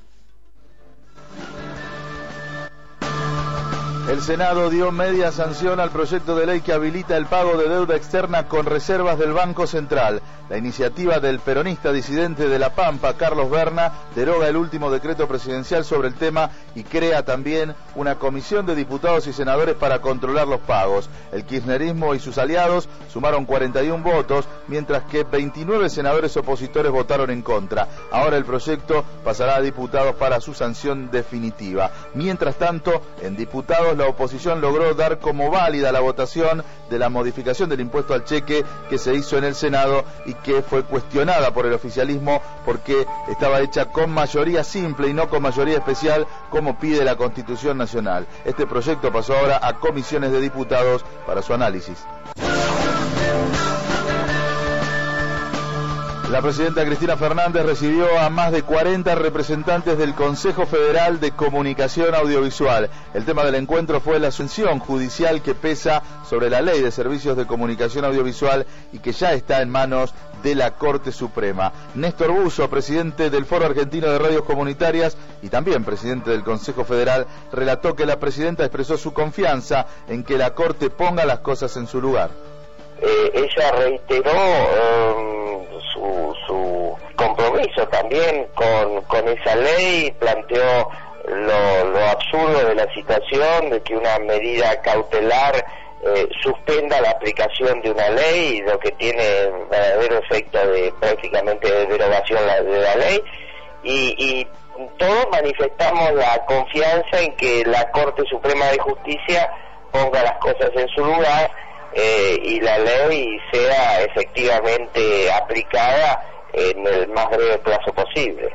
El Senado dio media sanción al proyecto de ley que habilita el pago de deuda externa con reservas del Banco Central. La iniciativa del peronista disidente de La Pampa, Carlos Berna, deroga el último decreto presidencial sobre el tema y crea también una comisión de diputados y senadores para controlar los pagos. El kirchnerismo y sus aliados sumaron 41 votos, mientras que 29 senadores opositores votaron en contra. Ahora el proyecto pasará a diputados para su sanción definitiva. Mientras tanto, en diputados la oposición logró dar como válida la votación de la modificación del impuesto al cheque que se hizo en el Senado y que fue cuestionada por el oficialismo porque estaba hecha con mayoría simple y no con mayoría especial como pide la Constitución Nacional. Este proyecto pasó ahora a comisiones de diputados para su análisis. La presidenta Cristina Fernández recibió a más de 40 representantes del Consejo Federal de Comunicación Audiovisual. El tema del encuentro fue la sanción judicial que pesa sobre la Ley de Servicios de Comunicación Audiovisual y que ya está en manos de la Corte Suprema. Néstor Busso, presidente del Foro Argentino de Radios Comunitarias y también presidente del Consejo Federal, relató que la presidenta expresó su confianza en que la Corte ponga las cosas en su lugar. Ella reiteró su compromiso también con esa ley, planteó lo absurdo de la situación de que una medida cautelar suspenda la aplicación de una ley, lo que tiene verdadero efecto de prácticamente de derogación de la ley, y todos manifestamos la confianza en que la Corte Suprema de Justicia ponga las cosas en su lugar y la ley sea efectivamente aplicada en el más breve plazo posible.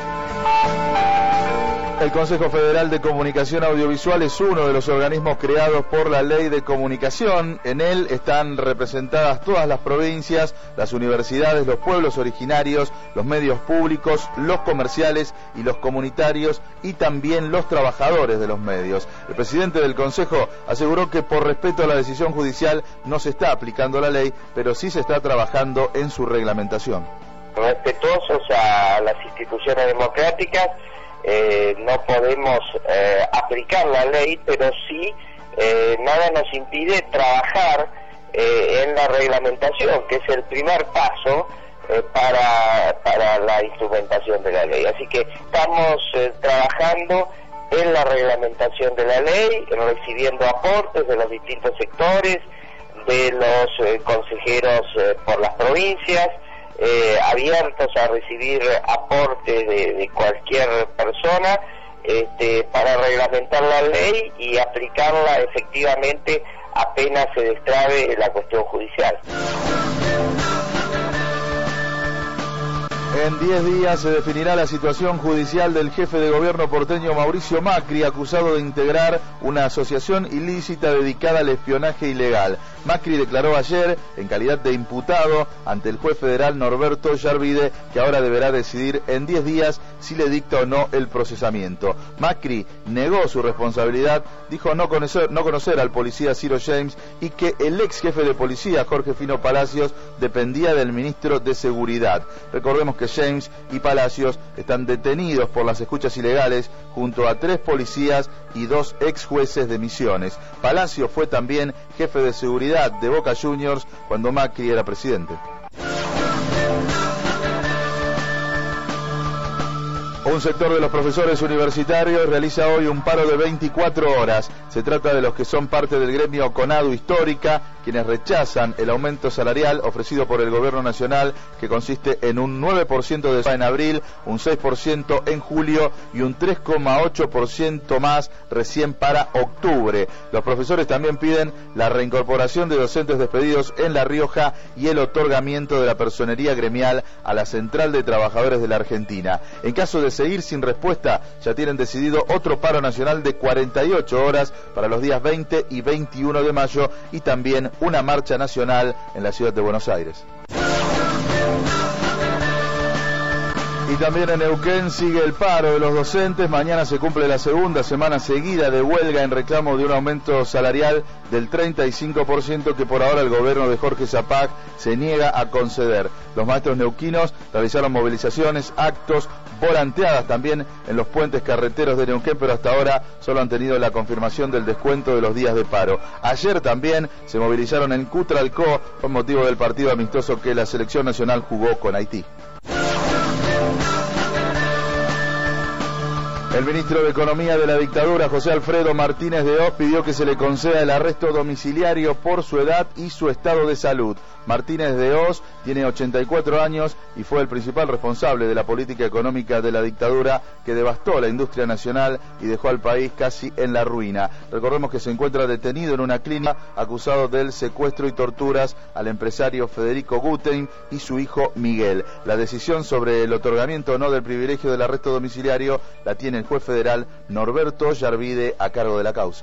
El Consejo Federal de Comunicación Audiovisual es uno de los organismos creados por la Ley de Comunicación. En él están representadas todas las provincias, las universidades, los pueblos originarios, los medios públicos, los comerciales y los comunitarios y también los trabajadores de los medios. El presidente del Consejo aseguró que por respeto a la decisión judicial no se está aplicando la ley, pero sí se está trabajando en su reglamentación. Respetuosos a las instituciones democráticas, no podemos aplicar la ley, pero sí nada nos impide trabajar en la reglamentación, que es el primer paso para la instrumentación de la ley. Así que estamos trabajando en la reglamentación de la ley, recibiendo aportes de los distintos sectores, de los consejeros por las provincias, abiertos a recibir aportes de cualquier persona para reglamentar la ley y aplicarla efectivamente apenas se destrabe la cuestión judicial. En 10 días se definirá la situación judicial del jefe de gobierno porteño Mauricio Macri, acusado de integrar una asociación ilícita dedicada al espionaje ilegal. Macri declaró ayer, en calidad de imputado, ante el juez federal Norberto Yarvide, que ahora deberá decidir en 10 días si le dicta o no el procesamiento. Macri negó su responsabilidad, dijo no conocer al policía Ciro James y que el ex jefe de policía, Jorge Fino Palacios, dependía del ministro de Seguridad. Recordemos que James y Palacios están detenidos por las escuchas ilegales junto a 3 policías y 2 ex jueces de Misiones. Palacios fue también jefe de seguridad de Boca Juniors cuando Macri era presidente. un sector de los profesores universitarios realiza hoy un paro de 24 horas. Se trata de los que son parte del gremio CONADU Histórica, quienes rechazan el aumento salarial ofrecido por el gobierno nacional, que consiste en un 9% de en abril, un 6% en julio y un 3,8% más recién para octubre. Los profesores también piden la reincorporación de docentes despedidos en La Rioja y el otorgamiento de la personería gremial a la Central de Trabajadores de la Argentina. En caso de seguir sin respuesta, ya tienen decidido otro paro nacional de 48 horas para los días 20 y 21 de mayo y también una marcha nacional en la ciudad de Buenos Aires. Y también en Neuquén sigue el paro de los docentes. Mañana se cumple la segunda semana seguida de huelga en reclamo de un aumento salarial del 35% que por ahora el gobierno de Jorge Zapac se niega a conceder. Los maestros neuquinos realizaron movilizaciones, actos, volanteadas también en los puentes carreteros de Neuquén, pero hasta ahora solo han tenido la confirmación del descuento de los días de paro. Ayer también se movilizaron en Cutralcó con motivo del partido amistoso que la selección nacional jugó con Haití. El ministro de Economía de la dictadura, José Alfredo Martínez de Oz, pidió que se le conceda el arresto domiciliario por su edad y su estado de salud. Martínez de Oz tiene 84 años y fue el principal responsable de la política económica de la dictadura que devastó la industria nacional y dejó al país casi en la ruina. Recordemos que se encuentra detenido en una clínica acusado del secuestro y torturas al empresario Federico Guttein y su hijo Miguel. La decisión sobre el otorgamiento o no del privilegio del arresto domiciliario la tiene el juez federal Norberto Yarvide a cargo de la causa.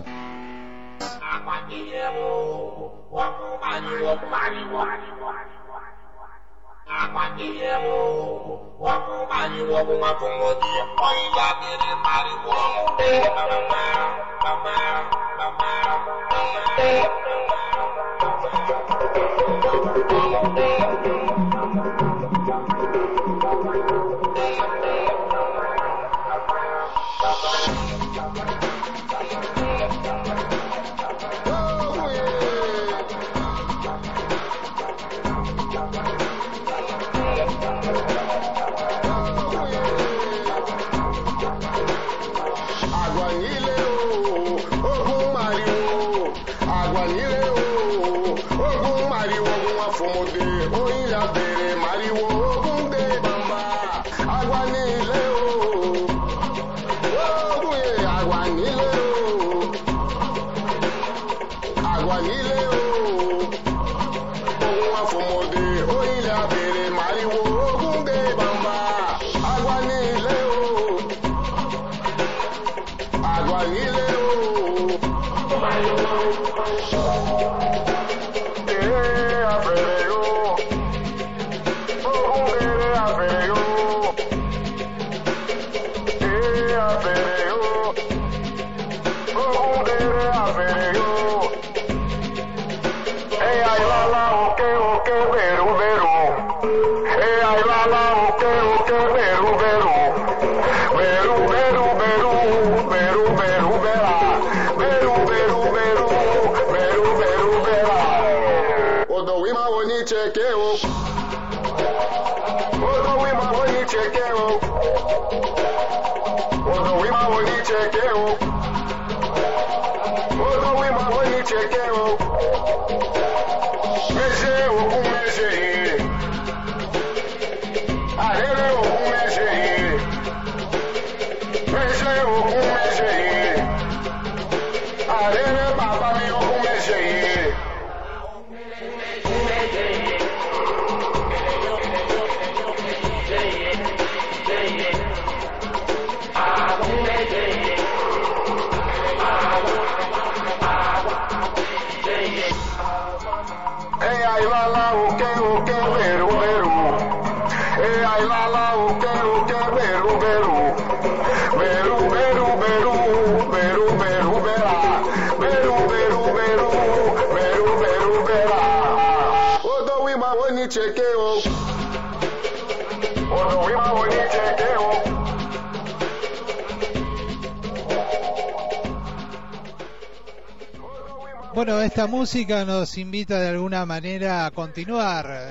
Bueno, esta música nos invita de alguna manera a continuar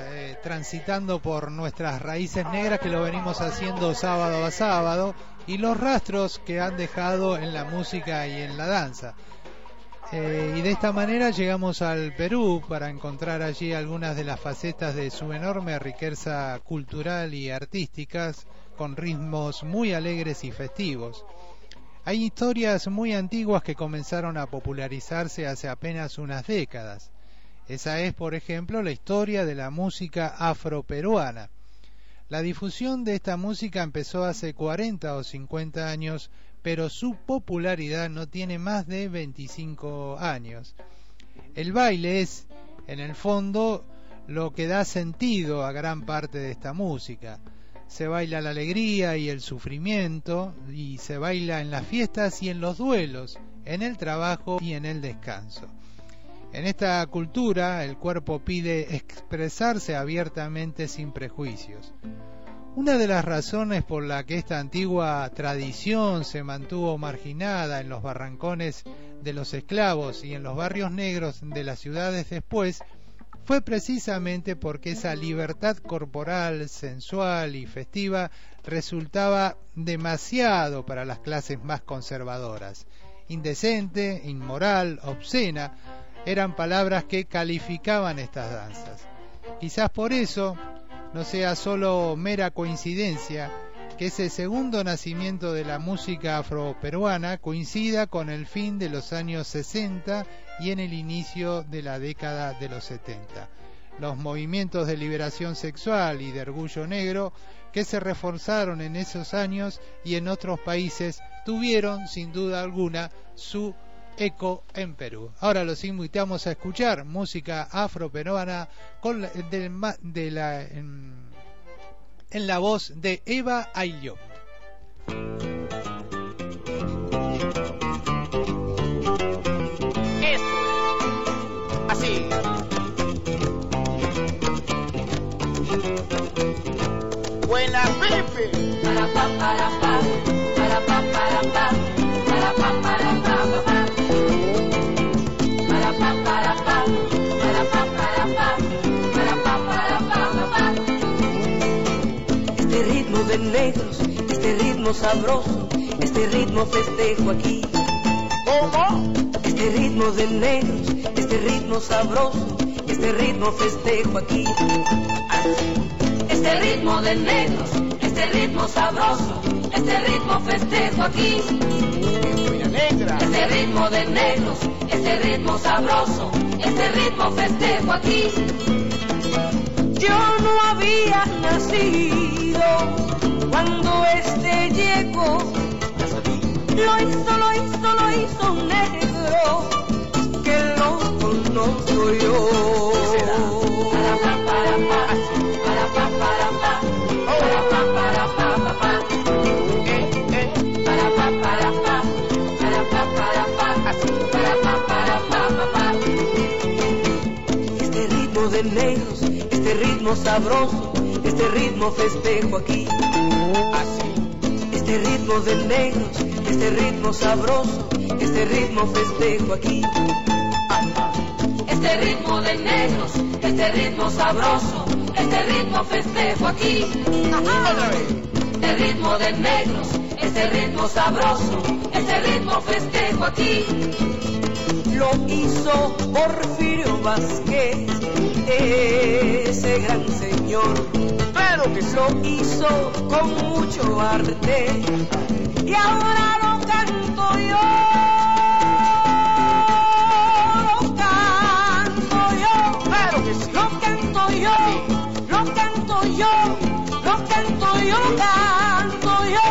transitando por nuestras raíces negras, que lo venimos haciendo sábado a sábado, y los rastros que han dejado en la música y en la danza. Y de esta manera llegamos al Perú para encontrar allí algunas de las facetas de su enorme riqueza cultural y artísticas, con ritmos muy alegres y festivos. Hay historias muy antiguas que comenzaron a popularizarse hace apenas unas décadas. Esa es, por ejemplo, la historia de la música afroperuana. La difusión de esta música empezó hace 40 o 50 años, pero su popularidad no tiene más de 25 años. El baile es, en el fondo, lo que da sentido a gran parte de esta música. Se baila la alegría y el sufrimiento, y se baila en las fiestas y en los duelos, en el trabajo y en el descanso. En esta cultura, el cuerpo pide expresarse abiertamente sin prejuicios. Una de las razones por la que esta antigua tradición se mantuvo marginada en los barrancones de los esclavos y en los barrios negros de las ciudades después fue precisamente porque esa libertad corporal, sensual y festiva resultaba demasiado para las clases más conservadoras. Indecente, inmoral, obscena, eran palabras que calificaban estas danzas. Quizás por eso no sea solo mera coincidencia que ese segundo nacimiento de la música afroperuana coincida con el fin de los años 60 y en el inicio de la década de los 70. Los movimientos de liberación sexual y de orgullo negro que se reforzaron en esos años y en otros países tuvieron, sin duda alguna, su eco en Perú. Ahora los invitamos a escuchar música afroperuana con en la voz de Eva Aillo. Así. Buena Pepe. Para pa para pa, para pa para pa, para pa para pa pa. Para pa para pa, para pa para pa, para pa para pa pa. Este ritmo de negros, este ritmo sabroso, este ritmo festejo aquí. ¿Cómo? Este ritmo de negros, este ritmo sabroso, este ritmo festejo aquí. Este ritmo de negros, este ritmo sabroso, este ritmo festejo aquí. Este ritmo de negros, este ritmo sabroso, este ritmo festejo aquí. Yo no había nacido cuando este llegó. Lo hizo negro, que lo conozco yo. Para pa para pa, para pa para pa, para pa para pa pa pa. Para pa para pa, para pa para pa, para pa para pa pa pa. Este ritmo de negros, este ritmo sabroso, este ritmo festejo aquí. Así. Este ritmo de negros, este ritmo sabroso, este ritmo festejo aquí. Este ritmo de negros, este ritmo sabroso, este ritmo festejo aquí. Este ritmo de negros, este ritmo sabroso, este ritmo festejo aquí. Lo hizo Porfirio Vázquez, ese gran señor. Claro que sí. Lo hizo con mucho arte y ahora lo canto yo. Lo canto yo. Claro que sí. Lo canto yo. Lo canto yo. Lo canto yo. Lo canto yo.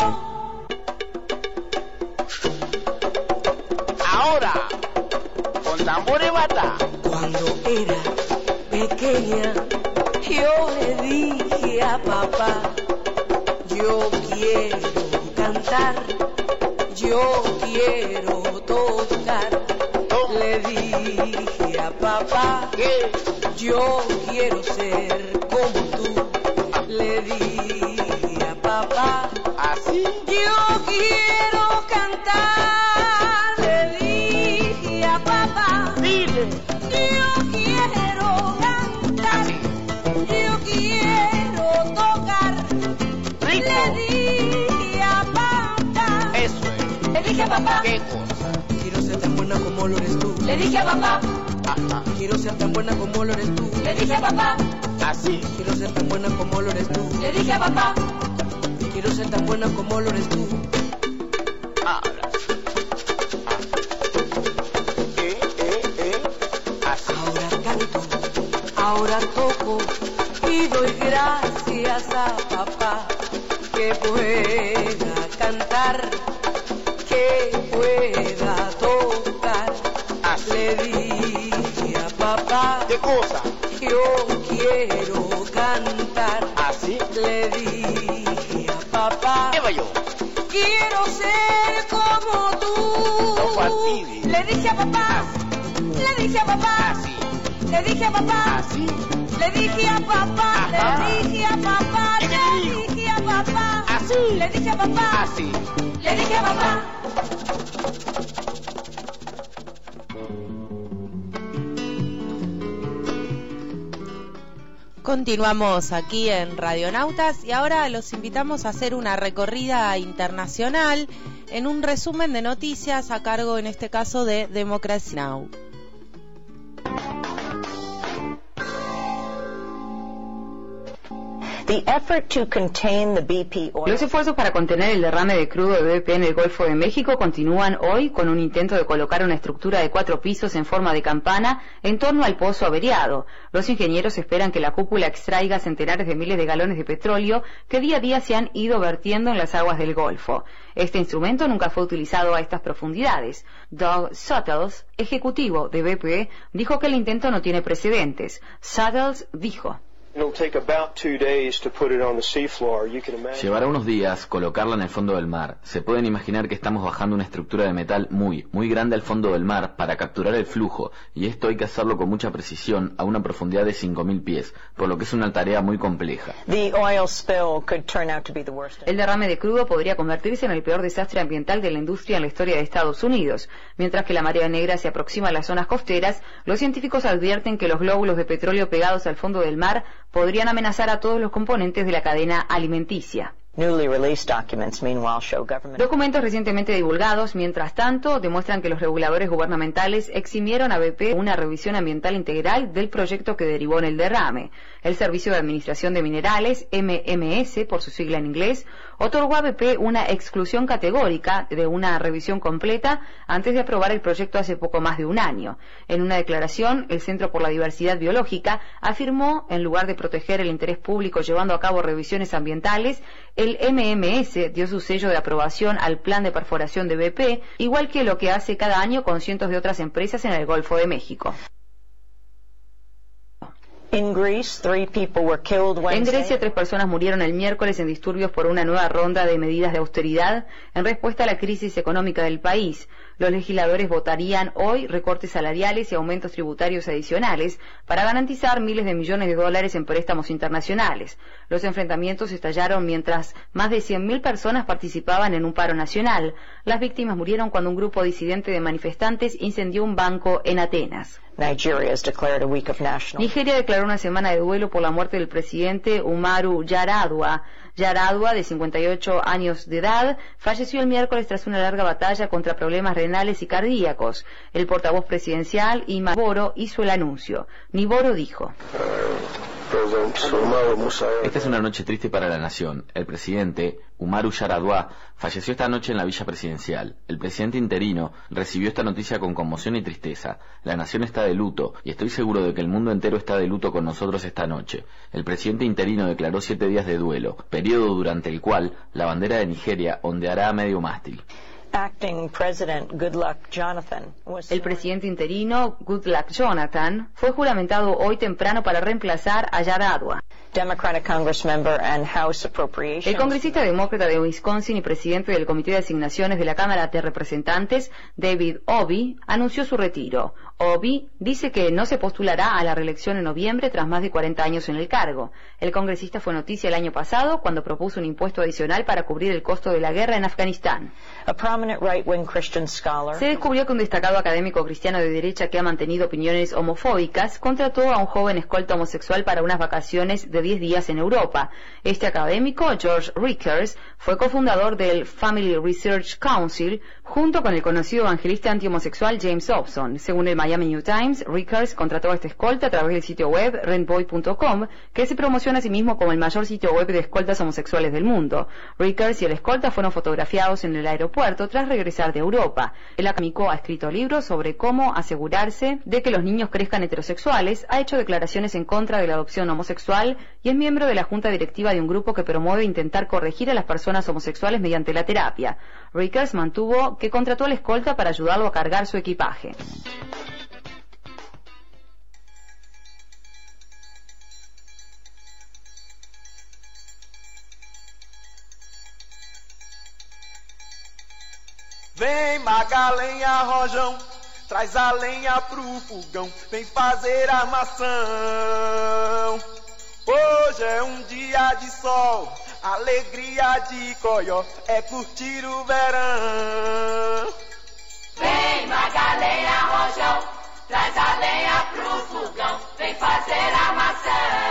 Ahora, con tambor y bata. Cuando era pequeña, yo le dije a papá, yo quiero cantar, yo quiero tocar. Le dije a papá, yo quiero ser como tú. Le dije a papá, así. Yo quiero cantar. Le dije a papá, dile. Yo quiero cantar. Yo quiero dije a papá. ¿Qué cosa? Quiero ser tan buena como lo eres tú. Le dije a papá. Ajá. Quiero ser tan buena como lo eres tú. Le dije a papá. Así. Quiero ser tan buena como lo eres tú. Le dije a papá. Quiero ser tan buena como lo eres tú. Ahora. Así. Ahora canto, ahora toco y doy gracias a papá que pueda cantar, que pueda tocar. Así. Le dije a papá. ¿Qué cosa? Yo quiero cantar. Así. Le dije a papá. ¿Qué va yo? Quiero ser como tú. No fastidies. Le dije a papá. Le dije a papá. Así. Le dije a papá. Así. Le dije a papá. Ajá. Le dije a papá. ¿Qué Le dijo? dije a papá. Así. Le dije a papá. Así. Le dije a papá. Continuamos aquí en Radionautas y ahora los invitamos a hacer una recorrida internacional en un resumen de noticias a cargo, en este caso, de Democracy Now! Los esfuerzos para contener el derrame de crudo de BP en el Golfo de México continúan hoy con un intento de colocar una estructura de 4 pisos en forma de campana en torno al pozo averiado. Los ingenieros esperan que la cúpula extraiga centenares de miles de galones de petróleo que día a día se han ido vertiendo en las aguas del Golfo. Este instrumento nunca fue utilizado a estas profundidades. Doug Suttles, ejecutivo de BP, dijo que el intento no tiene precedentes. Suttles dijo: Llevará unos días colocarla en el fondo del mar. Se pueden imaginar que estamos bajando una estructura de metal muy grande al fondo del mar para capturar el flujo, y esto hay que hacerlo con mucha precisión a una profundidad de 5.000 pies, por lo que es una tarea muy compleja. El derrame de crudo podría convertirse en el peor desastre ambiental de la industria en la historia de Estados Unidos. Mientras que la marea negra se aproxima a las zonas costeras, los científicos advierten que los glóbulos de petróleo pegados al fondo del mar podrían amenazar a todos los componentes de la cadena alimenticia. Documentos recientemente divulgados, mientras tanto, demuestran que los reguladores gubernamentales eximieron a BP una revisión ambiental integral del proyecto que derivó en el derrame. El Servicio de Administración de Minerales, MMS por su sigla en inglés, otorgó a BP una exclusión categórica de una revisión completa antes de aprobar el proyecto hace poco más de un año. En una declaración, el Centro por la Diversidad Biológica afirmó, en lugar de proteger el interés público llevando a cabo revisiones ambientales, el MMS dio su sello de aprobación al plan de perforación de BP, igual que lo que hace cada año con cientos de otras empresas en el Golfo de México. En Grecia, 3 personas murieron el miércoles en disturbios por una nueva ronda de medidas de austeridad en respuesta a la crisis económica del país. Los legisladores votarían hoy recortes salariales y aumentos tributarios adicionales para garantizar miles de millones de dólares en préstamos internacionales. Los enfrentamientos estallaron mientras más de 100.000 personas participaban en un paro nacional. Las víctimas murieron cuando un grupo disidente de manifestantes incendió un banco en Atenas. Nigeria declaró una semana de duelo por la muerte del presidente Umaru Yar'Adua. Yar'Adua, de 58 años de edad, falleció el miércoles tras una larga batalla contra problemas renales y cardíacos. El portavoz presidencial, Ima Boro, hizo el anuncio. Niboro dijo: Esta es una noche triste para la nación. El presidente, Umaru Yar'Adua, falleció esta noche en la villa presidencial. El presidente interino recibió esta noticia con conmoción y tristeza. La nación está de luto, y estoy seguro de que el mundo entero está de luto con nosotros esta noche. El presidente interino declaró 7 días de duelo, periodo durante el cual la bandera de Nigeria ondeará a medio mástil. El presidente interino, Goodluck Jonathan, fue juramentado hoy temprano para reemplazar a Yar'Adua. El congresista demócrata de Wisconsin y presidente del Comité de Asignaciones de la Cámara de Representantes, David Obey, anunció su retiro. Obi dice que no se postulará a la reelección en noviembre tras más de 40 años en el cargo. El congresista fue noticia el año pasado cuando propuso un impuesto adicional para cubrir el costo de la guerra en Afganistán. Se descubrió que un destacado académico cristiano de derecha que ha mantenido opiniones homofóbicas contrató a un joven escolta homosexual para unas vacaciones de 10 días en Europa. Este académico, George Rickers, fue cofundador del Family Research Council junto con el conocido evangelista antihomosexual James Dobson. Según el Miami New Times, Rickers contrató a este escolta a través del sitio web rentboy.com, que se promociona a sí mismo como el mayor sitio web de escoltas homosexuales del mundo. Rickers y el escolta fueron fotografiados en el aeropuerto tras regresar de Europa. El académico ha escrito libros sobre cómo asegurarse de que los niños crezcan heterosexuales, ha hecho declaraciones en contra de la adopción homosexual y es miembro de la junta directiva de un grupo que promueve intentar corregir a las personas homosexuales mediante la terapia. Rickers mantuvo que contrató al escolta para ayudarlo a cargar su equipaje. Vem Magalenha Rojão, traz a lenha pro fogão, vem fazer armação. Hoje é dia de sol, alegria de coió, é curtir o verão. Vem Magalenha Rojão, traz a lenha pro fogão, vem fazer armação.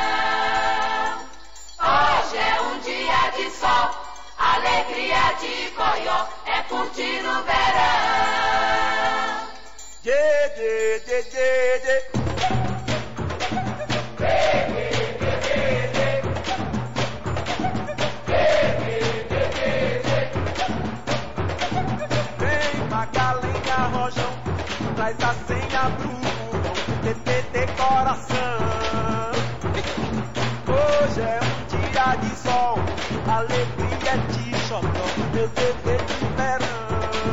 Hoje é dia de sol, alegria de coió, é curtir o verão. Yeah, yeah, yeah, yeah, yeah. Vem Magalenha Rojão, traz a senha pro fogão, TTT coração. Hoje é dia de sol, alegria de xodó, meu bebê de verão.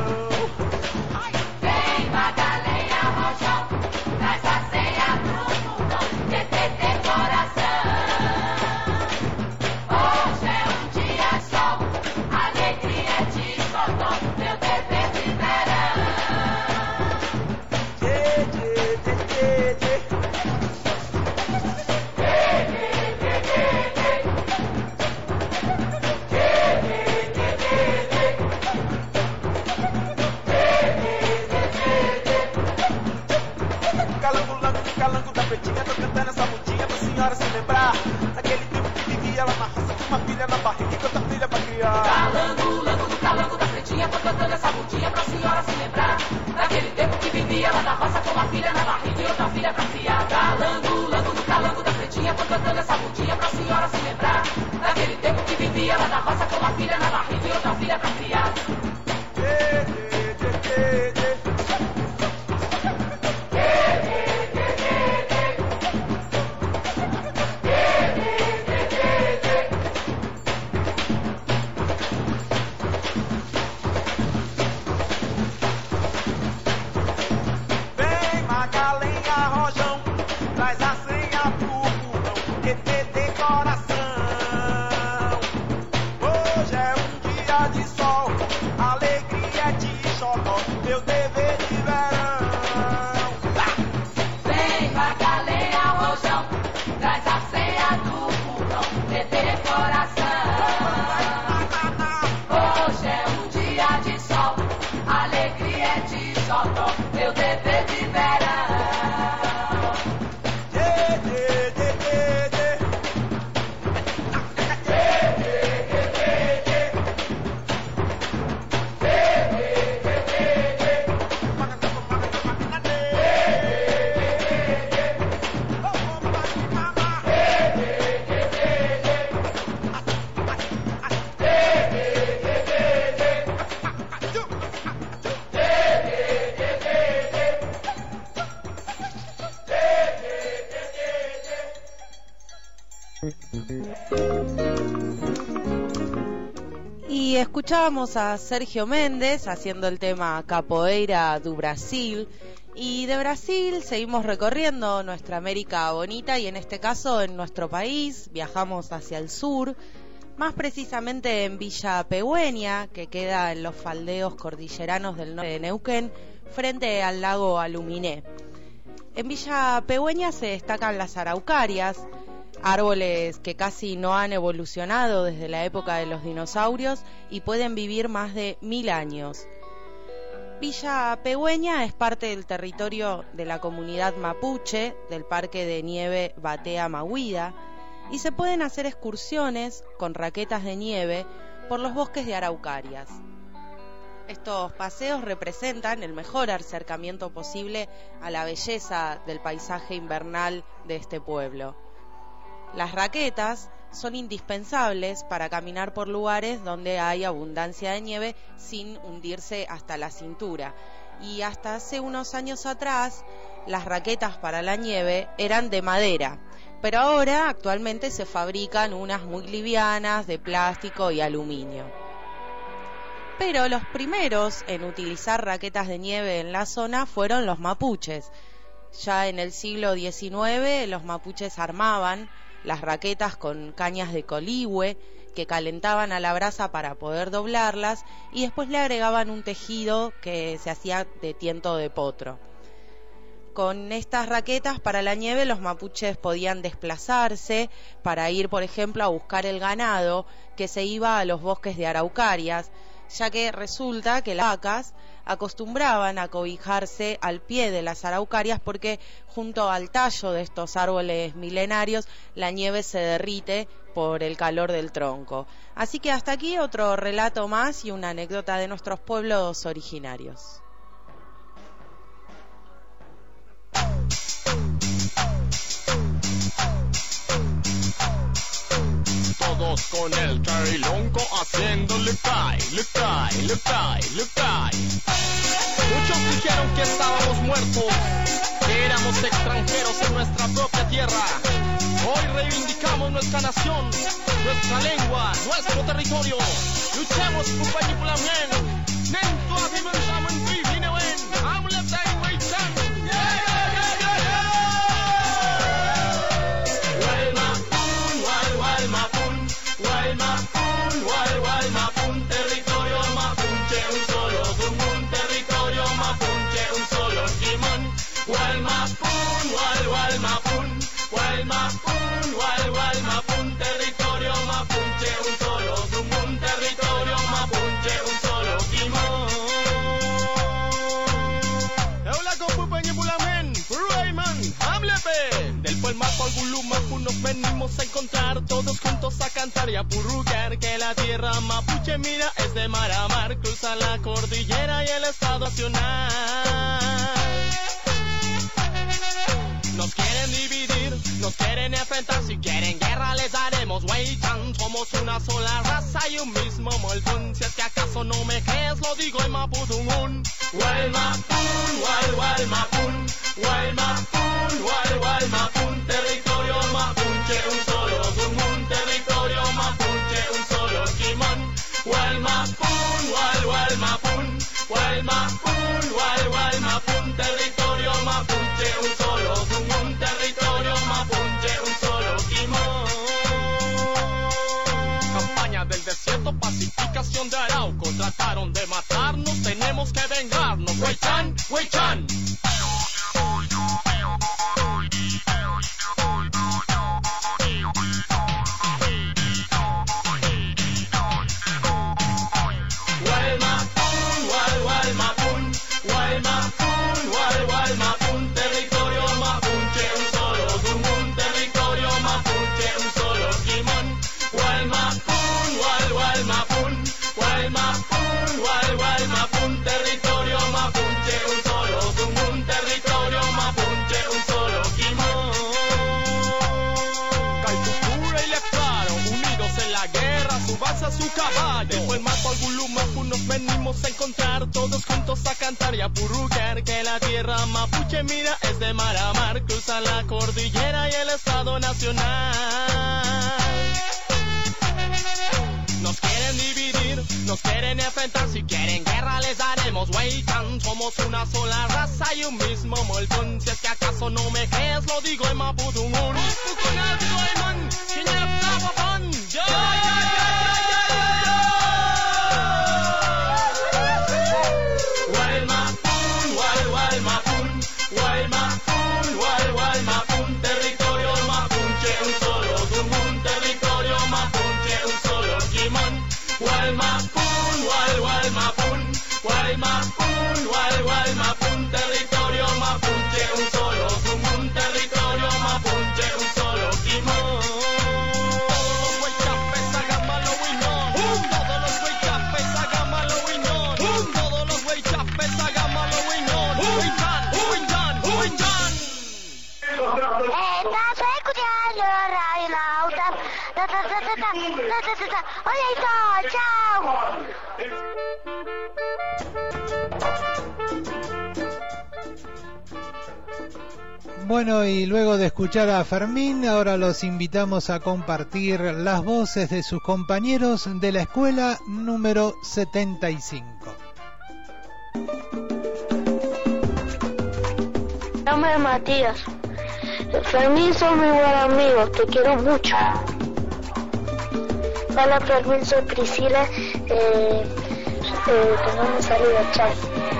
Vem Magalenha Rojão, traz a senha pro fogão, TTT coração. Hoje é dia de sol, alegria de xodó, meu bebê de verão. Yeah, yeah, yeah, yeah, yeah. Calango da pretinha, tô cantando essa mudinha pra senhora se lembrar daquele tempo que vivia lá na roça com uma filha na barriga e outra filha pra criar. Calango, lango do calango da pretinha, tô cantando essa mudinha pra senhora se lembrar daquele tempo que vivia lá na roça com uma filha na barriga e outra filha pra criar. Calango, lango do calango da pretinha, tô cantando essa mudinha pra senhora se lembrar daquele tempo que vivia lá na roça com uma filha na barriga e outra filha pra criar. Yeah, yeah, yeah, yeah, yeah. Vem Magalenha Rojão, traz a senha pro fogão, TTT coração. Hoje é dia de sol, alegria de xodó, meu dever de verão. Vem Magalenha Rojão, traz a senha do fogão, TTT coração. Hoje é dia de sol, alegria de xodó, meu dever de verão. Yeah, yeah, yeah, yeah, yeah. Y escuchábamos a Sergio Méndez haciendo el tema Capoeira do Brasil. Y de Brasil seguimos recorriendo nuestra América bonita y en este caso en nuestro país viajamos hacia el sur, más precisamente en Villa Peueña, que queda en los faldeos cordilleranos del norte de Neuquén, frente al lago Aluminé. En Villa Pegüeña se destacan las araucarias, árboles que casi no han evolucionado desde la época de los dinosaurios y pueden vivir más de 1000 años. Villa Pegüeña es parte del territorio de la comunidad mapuche del Parque de Nieve Batea Mahuida y se pueden hacer excursiones con raquetas de nieve por los bosques de araucarias. Estos paseos representan el mejor acercamiento posible a la belleza del paisaje invernal de este pueblo. Las raquetas son indispensables para caminar por lugares donde hay abundancia de nieve sin hundirse hasta la cintura. Y hasta hace unos años atrás, las raquetas para la nieve eran de madera, pero ahora actualmente se fabrican unas muy livianas de plástico y aluminio. Pero los primeros en utilizar raquetas de nieve en la zona fueron los mapuches. Ya en el siglo XIX los mapuches armaban las raquetas con cañas de coligüe que calentaban a la brasa para poder doblarlas y después le agregaban un tejido que se hacía de tiento de potro. Con estas raquetas para la nieve los mapuches podían desplazarse para ir, por ejemplo, a buscar el ganado que se iba a los bosques de araucarias, ya que resulta que las vacas acostumbraban a cobijarse al pie de las araucarias porque junto al tallo de estos árboles milenarios la nieve se derrite por el calor del tronco. Así que hasta aquí otro relato más y una anécdota de nuestros pueblos originarios. Todos con el carilonco haciendo lip-tie, lip-tie, lip-tie, lip-tie. Muchos dijeron que estábamos muertos, que éramos extranjeros en nuestra propia tierra. Hoy reivindicamos nuestra nación, nuestra lengua, nuestro territorio. Luchemos por Pañipulamen, Nento Abimensamen Vivinewen, Amletain Weichan. Mapun, territorio mapuche, un solo Dumún, territorio mapuche, un solo Kimón. Mapun, territorio mapuche, un solo Dumún, territorio mapuche, un solo Kimón. Eula con Pañipulamen, Rayman, Hamlepe. Del Puelmapo al Gulumapu nos venimos a encontrar todos juntos a cantar y a purrugar que la tierra mapuche mira es de mar a mar, cruza la cordillera y el estado nacional. Nos quieren dividir, nos quieren enfrentar, si quieren guerra les daremos Weichan. Somos una sola raza y un mismo moltón, si es que acaso no me crees lo digo en Mapudungún. Mapun, territorio mapuche, un solo Dumún, territorio mapuche, un solo Kimón. Mapun, territorio mapuche, un solo Dumún, territorio mapuche, un solo Kimón. Campaña del desierto, pacificación de Arauco, trataron de matarnos, tenemos que vengarnos. Weichan, Weichan. Mapun, territorio mapuche, un solo Dumún, territorio mapuche, un solo Kimón. Mapun, territorio mapuche, un solo Dumún, territorio mapuche, un solo Kimón. Calcucura y Leptaro, unidos en la guerra, subanse a su caballo. Del Puelmapo al Gulumapu nos venimos a encontrar todos juntos a cantar y a purrugar que la tierra mapuche mira es de mar a mar, cruza la cordillera y el estado nacional. Nos quieren dividir, nos quieren enfrentar, si quieren guerra les daremos Weichan. Somos una sola raza y un mismo moltón, si es que acaso no me crees lo digo en Mapudungún. Gualmapún, Gualmapún, Gualmapún, Gualmapún, territorio mapuche, un solo Sumún, territorio mapuche, un solo Quimón. Todos los huaychapes hagamos lo winón, todos los huaychapes hagamos lo winón, Huinchan, Huinchan, Huinchan. Estás escuchando Radio Nautas. Hola, chao. Bueno, y luego de escuchar a Fermín, ahora los invitamos a compartir las voces de sus compañeros de la escuela número 75. Mi nombre es Matías. Fermín, sos mi buen amigo, te quiero mucho. Hola Fermín, soy Priscila. Te mando un saludo, chao.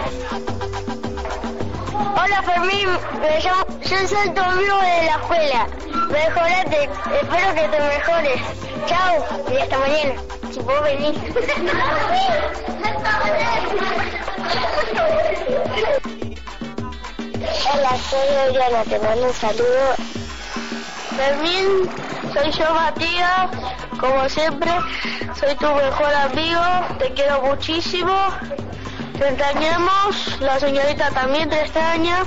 Hola Fermín, yo soy tu amigo de la escuela. Mejorate, espero que te mejores. Chao, y hasta mañana. Si vos venís. Hola, soy Oriana, te mando un saludo. Fermín, soy yo Matías, como siempre, soy tu mejor amigo, te quiero muchísimo. Te extrañamos, la señorita también te extraña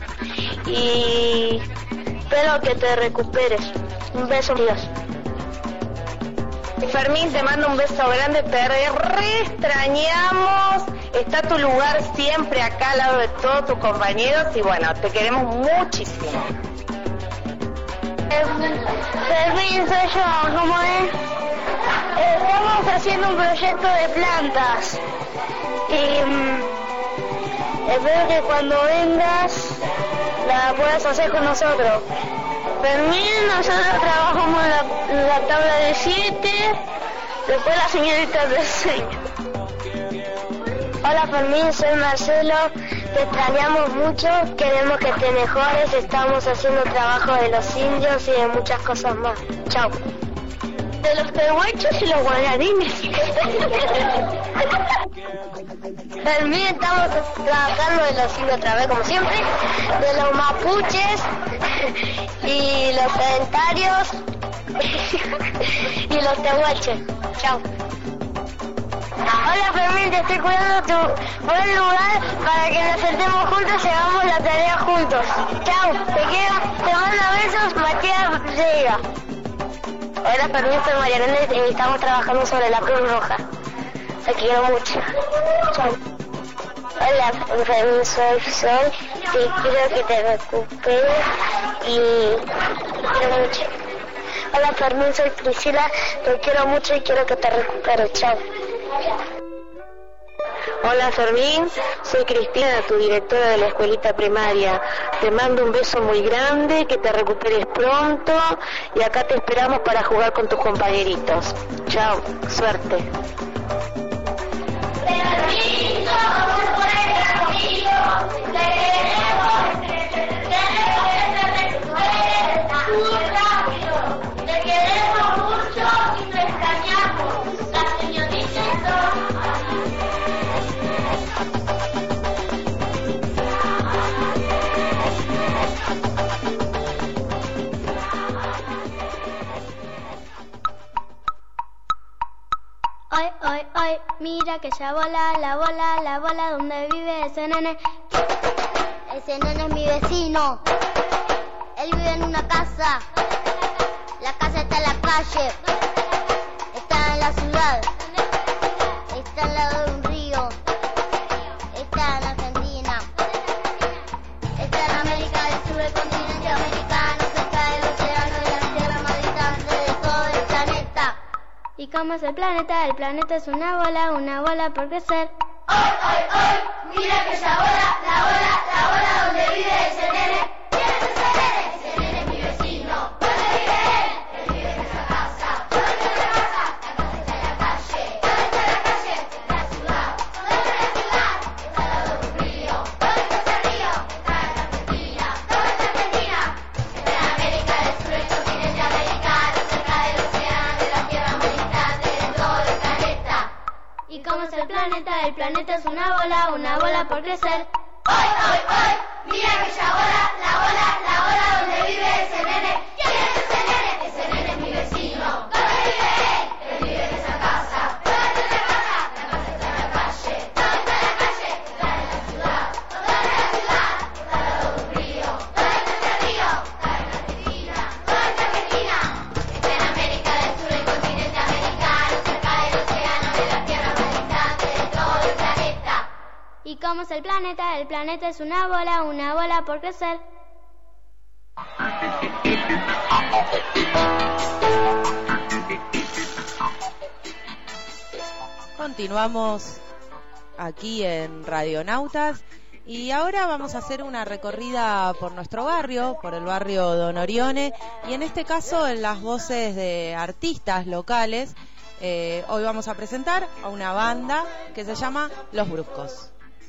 y espero que te recuperes. Un beso, Dios. Fermín, te mando un beso grande, te re extrañamos. Está tu lugar siempre acá al lado de todos tus compañeros y bueno, te queremos muchísimo. Fermín, soy yo, ¿cómo es? Estamos haciendo un proyecto de plantas y espero que cuando vengas la puedas hacer con nosotros. Fermín, nosotros trabajamos en la tabla de 7, después la señorita de 6. Hola Fermín, soy Marcelo, te extrañamos mucho, queremos que te mejores, estamos haciendo trabajo de los indios y de muchas cosas más. Chao. De los pehuachos y los guaranines. Fermín, estamos trabajando de los indios otra vez, como siempre, de los mapuches y los sedentarios y los tehuaches. Chao. Hola Fermín, te estoy cuidando tu buen lugar para que nos sentemos juntos y hagamos la tarea juntos. Chao, te quiero, te mando besos, Matías Vega. Hola Fermín, soy María Hernández y estamos trabajando sobre la Cruz Roja. Te quiero mucho. Chao. Hola Fermín, soy Sol, te quiero que te recuperes y te quiero mucho. Hola Fermín, soy Priscila, te quiero mucho y quiero que te recuperes. Chao. Hola Fermín, soy Cristina, tu directora de la escuelita primaria. Te mando un beso muy grande, que te recuperes pronto y acá te esperamos para jugar con tus compañeritos. Chao, suerte. Fermín, somos un buen amigo, te queremos, muy rápido, te queremos mucho y te extrañamos. La señorita Hoy, mira que ya vola, la bola donde vive ese nene. Ese nene es mi vecino. Él vive en una casa. La casa está en la calle. Está en la ciudad. Está al lado de un río. Está en Argentina. Está en América del Sur, el continente americano, cerca del océano y la tierra más distante de todo el planeta. ¿Y cómo es el planeta? El planeta es una bola por crecer. Hoy, mira que esa bola, la bola donde vive ese nene. ¿Quién es ese nene? Ese nene es mi vecino. ¿Dónde vive él? Él vive en esa casa. ¿Dónde está la casa? La casa está en la calle. ¿Dónde está la calle? En la ciudad. ¿Dónde está la ciudad? Está al lado de un río. ¿Dónde está ese río? Está en Argentina. ¿Dónde está Argentina? Está en América del Sur, el continente americano, cerca del océano, de la tierra más distante de todo el planeta. ¿Y cómo es el planeta? El planeta es una bola por crecer. ¡Hoy, hoy, hoy! ¡Mira aquella bola! ¡La bola donde vive ese nene! ¿Quién es ese nene? Ese nene es mi vecino. ¿Dónde vive él? Él vive en esa casa. ¿Dónde está la casa? La casa está en la calle. ¿Dónde está la calle? Está en la ciudad. ¿Dónde está la ciudad? Está al lado de un río. ¿Dónde está ese río? Está en Argentina. ¿Dónde está Argentina? Está en América del Sur, el continente americano, cerca del océano, de la tierra más distante de todo el planeta. ¿Y cómo es el planeta? El planeta es una bola por crecer. Continuamos aquí en Radionautas y ahora vamos a hacer una recorrida por nuestro barrio, por el barrio Don Orione, y en este caso en las voces de artistas locales. Hoy vamos a presentar a una banda que se llama Los Bruscos.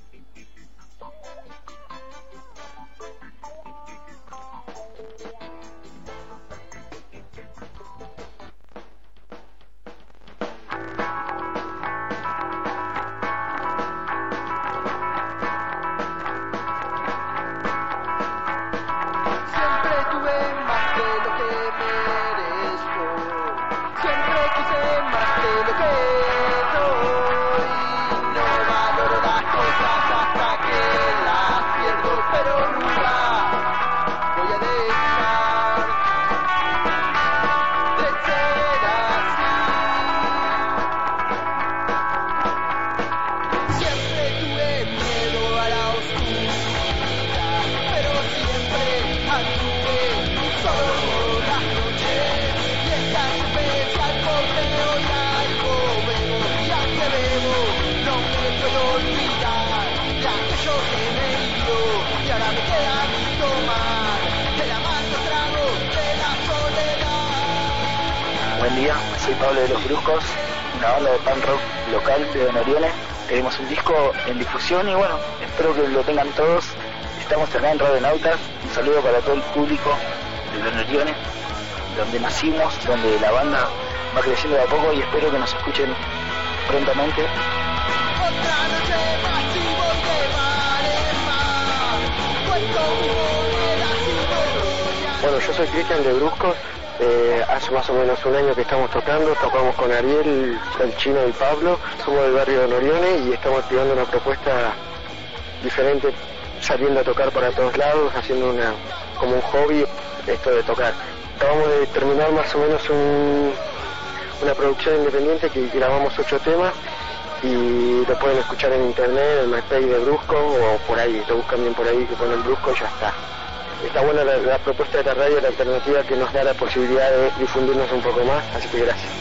Buen día, soy Pablo de Los Bruscos, una banda de punk rock local de Don Orione. Tenemos un disco en difusión y bueno, espero que lo tengan todos. Estamos acá en Radionautas. Un saludo para todo el público de Don Orione, donde nacimos, donde la banda va creciendo de a poco y espero que nos escuchen prontamente. Bueno, yo soy Cristian de Bruscos. Hace más o menos un año que estamos tocamos con Ariel, el Chino y Pablo, somos del barrio de Don Orione y estamos activando una propuesta diferente, saliendo a tocar para todos lados, haciendo como un hobby esto de tocar. Acabamos de terminar más o menos una producción independiente que grabamos 8 temas y lo pueden escuchar en internet, en el MySpace de Brusco o por ahí, lo buscan bien por ahí, que ponen Brusco y ya está. Está buena la propuesta de la radio, la alternativa que nos da la posibilidad de difundirnos un poco más, así que gracias.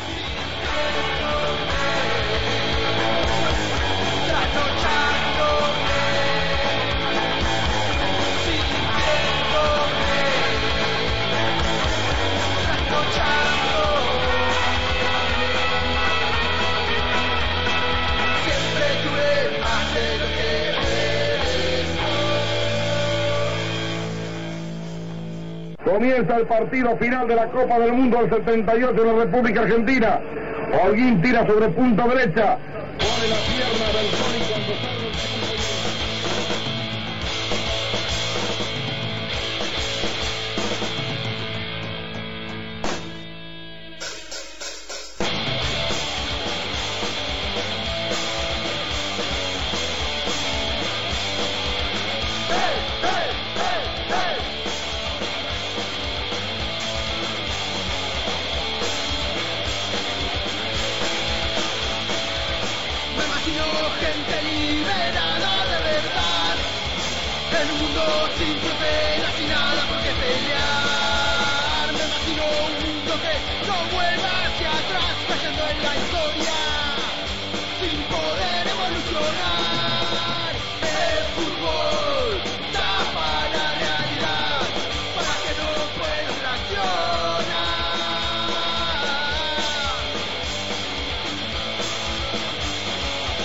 Comienza el partido final de la Copa del Mundo del 78 en la República Argentina. Holguín tira sobre punta derecha. Pone la pierna del Sony cuando sale.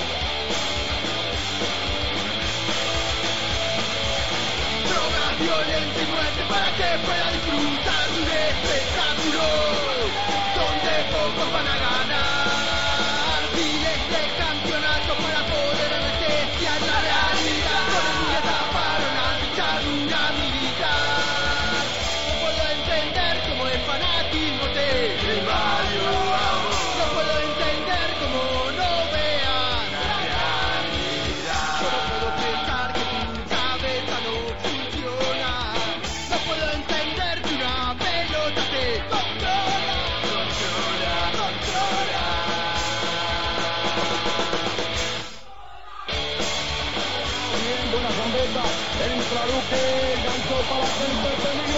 Violencia muestra Duque, gancho para frente, peligro,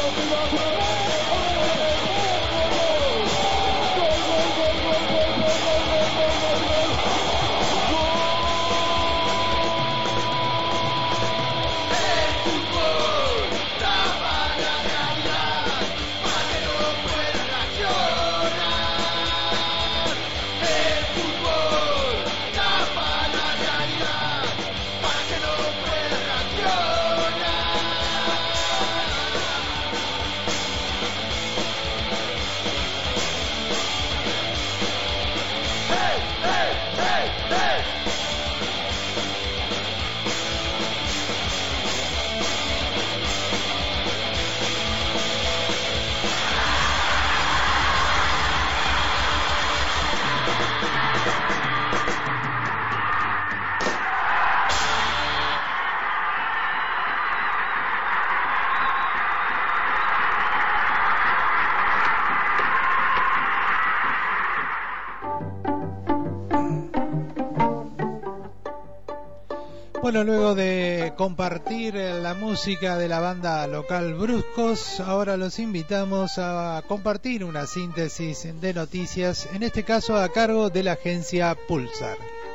Bueno, luego de compartir la música de la banda local Bruscos, ahora los invitamos a compartir una síntesis de noticias, en este caso a cargo de la agencia Pulsar.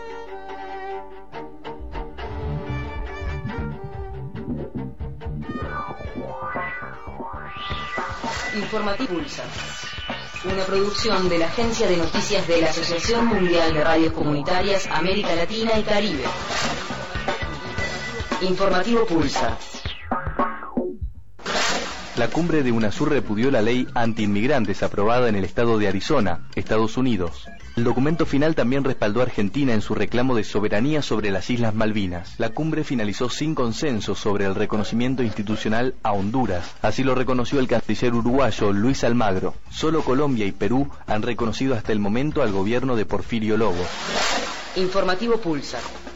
Informativo Pulsar, una producción de la Agencia de Noticias de la Asociación Mundial de Radios Comunitarias América Latina y Caribe. Informativo Pulsar. La cumbre de UNASUR repudió la ley anti-inmigrantes aprobada en el estado de Arizona, Estados Unidos. El documento final también respaldó a Argentina en su reclamo de soberanía sobre las Islas Malvinas. La cumbre finalizó sin consenso sobre el reconocimiento institucional a Honduras. Así lo reconoció el canciller uruguayo Luis Almagro. Solo Colombia y Perú han reconocido hasta el momento al gobierno de Porfirio Lobo. Informativo Pulsar.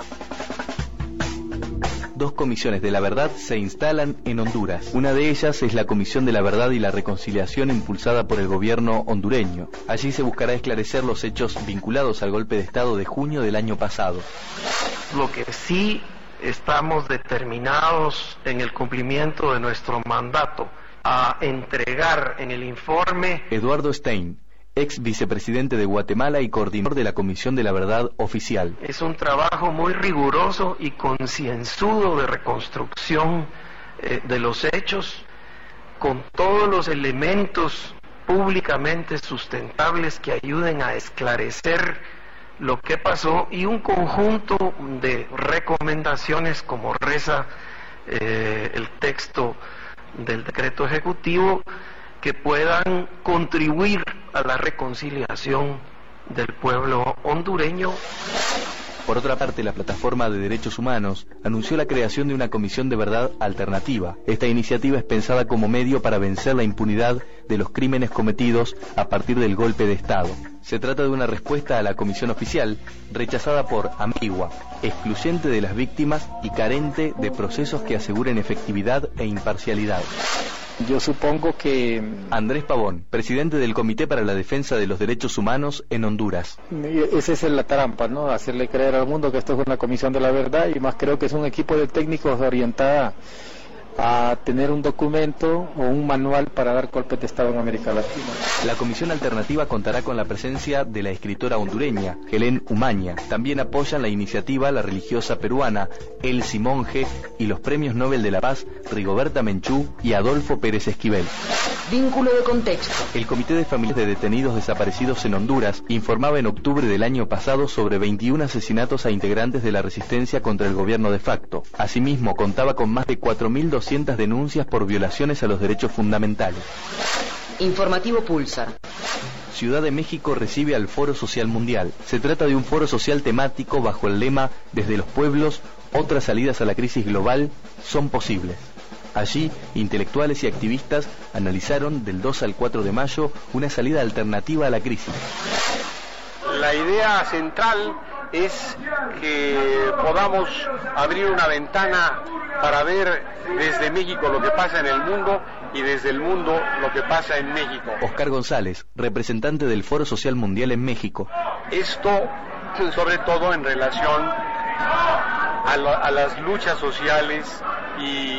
Dos comisiones de la verdad se instalan en Honduras. Una de ellas es la Comisión de la Verdad y la Reconciliación impulsada por el gobierno hondureño. Allí se buscará esclarecer los hechos vinculados al golpe de Estado de junio del año pasado. Lo que sí estamos determinados en el cumplimiento de nuestro mandato a entregar en el informe. Eduardo Stein, ex vicepresidente de Guatemala y coordinador de la Comisión de la Verdad Oficial. Es un trabajo muy riguroso y concienzudo de reconstrucción de los hechos, con todos los elementos públicamente sustentables que ayuden a esclarecer lo que pasó y un conjunto de recomendaciones, como reza el texto del decreto ejecutivo, que puedan contribuir a la reconciliación del pueblo hondureño. Por otra parte, la Plataforma de Derechos Humanos anunció la creación de una comisión de verdad alternativa. Esta iniciativa es pensada como medio para vencer la impunidad de los crímenes cometidos a partir del golpe de Estado. Se trata de una respuesta a la comisión oficial, rechazada por ambigua, excluyente de las víctimas y carente de procesos que aseguren efectividad e imparcialidad. Yo supongo que... Andrés Pavón, presidente del Comité para la Defensa de los Derechos Humanos en Honduras. Esa es la trampa, ¿no? Hacerle creer al mundo que esto es una comisión de la verdad, y más creo que es un equipo de técnicos orientada a tener un documento o un manual para dar golpes de Estado en América Latina. La comisión alternativa contará con la presencia de la escritora hondureña, Helen Umaña. También apoyan la iniciativa la religiosa peruana, Elsie Monge, y los premios Nobel de la Paz, Rigoberta Menchú y Adolfo Pérez Esquivel. Vínculo de contexto. El Comité de Familias de Detenidos Desaparecidos en Honduras informaba en octubre del año pasado sobre 21 asesinatos a integrantes de la resistencia contra el gobierno de facto. Asimismo, contaba con más de 4.200 denuncias por violaciones a los derechos fundamentales. Informativo Pulsar. Ciudad de México recibe al Foro Social Mundial. Se trata de un foro social temático bajo el lema "Desde los pueblos, otras salidas a la crisis global son posibles". Allí, intelectuales y activistas analizaron del 2 al 4 de mayo una salida alternativa a la crisis. La idea central es que podamos abrir una ventana para ver desde México lo que pasa en el mundo y desde el mundo lo que pasa en México. Oscar González, representante del Foro Social Mundial en México. Esto sobre todo en relación a las luchas sociales y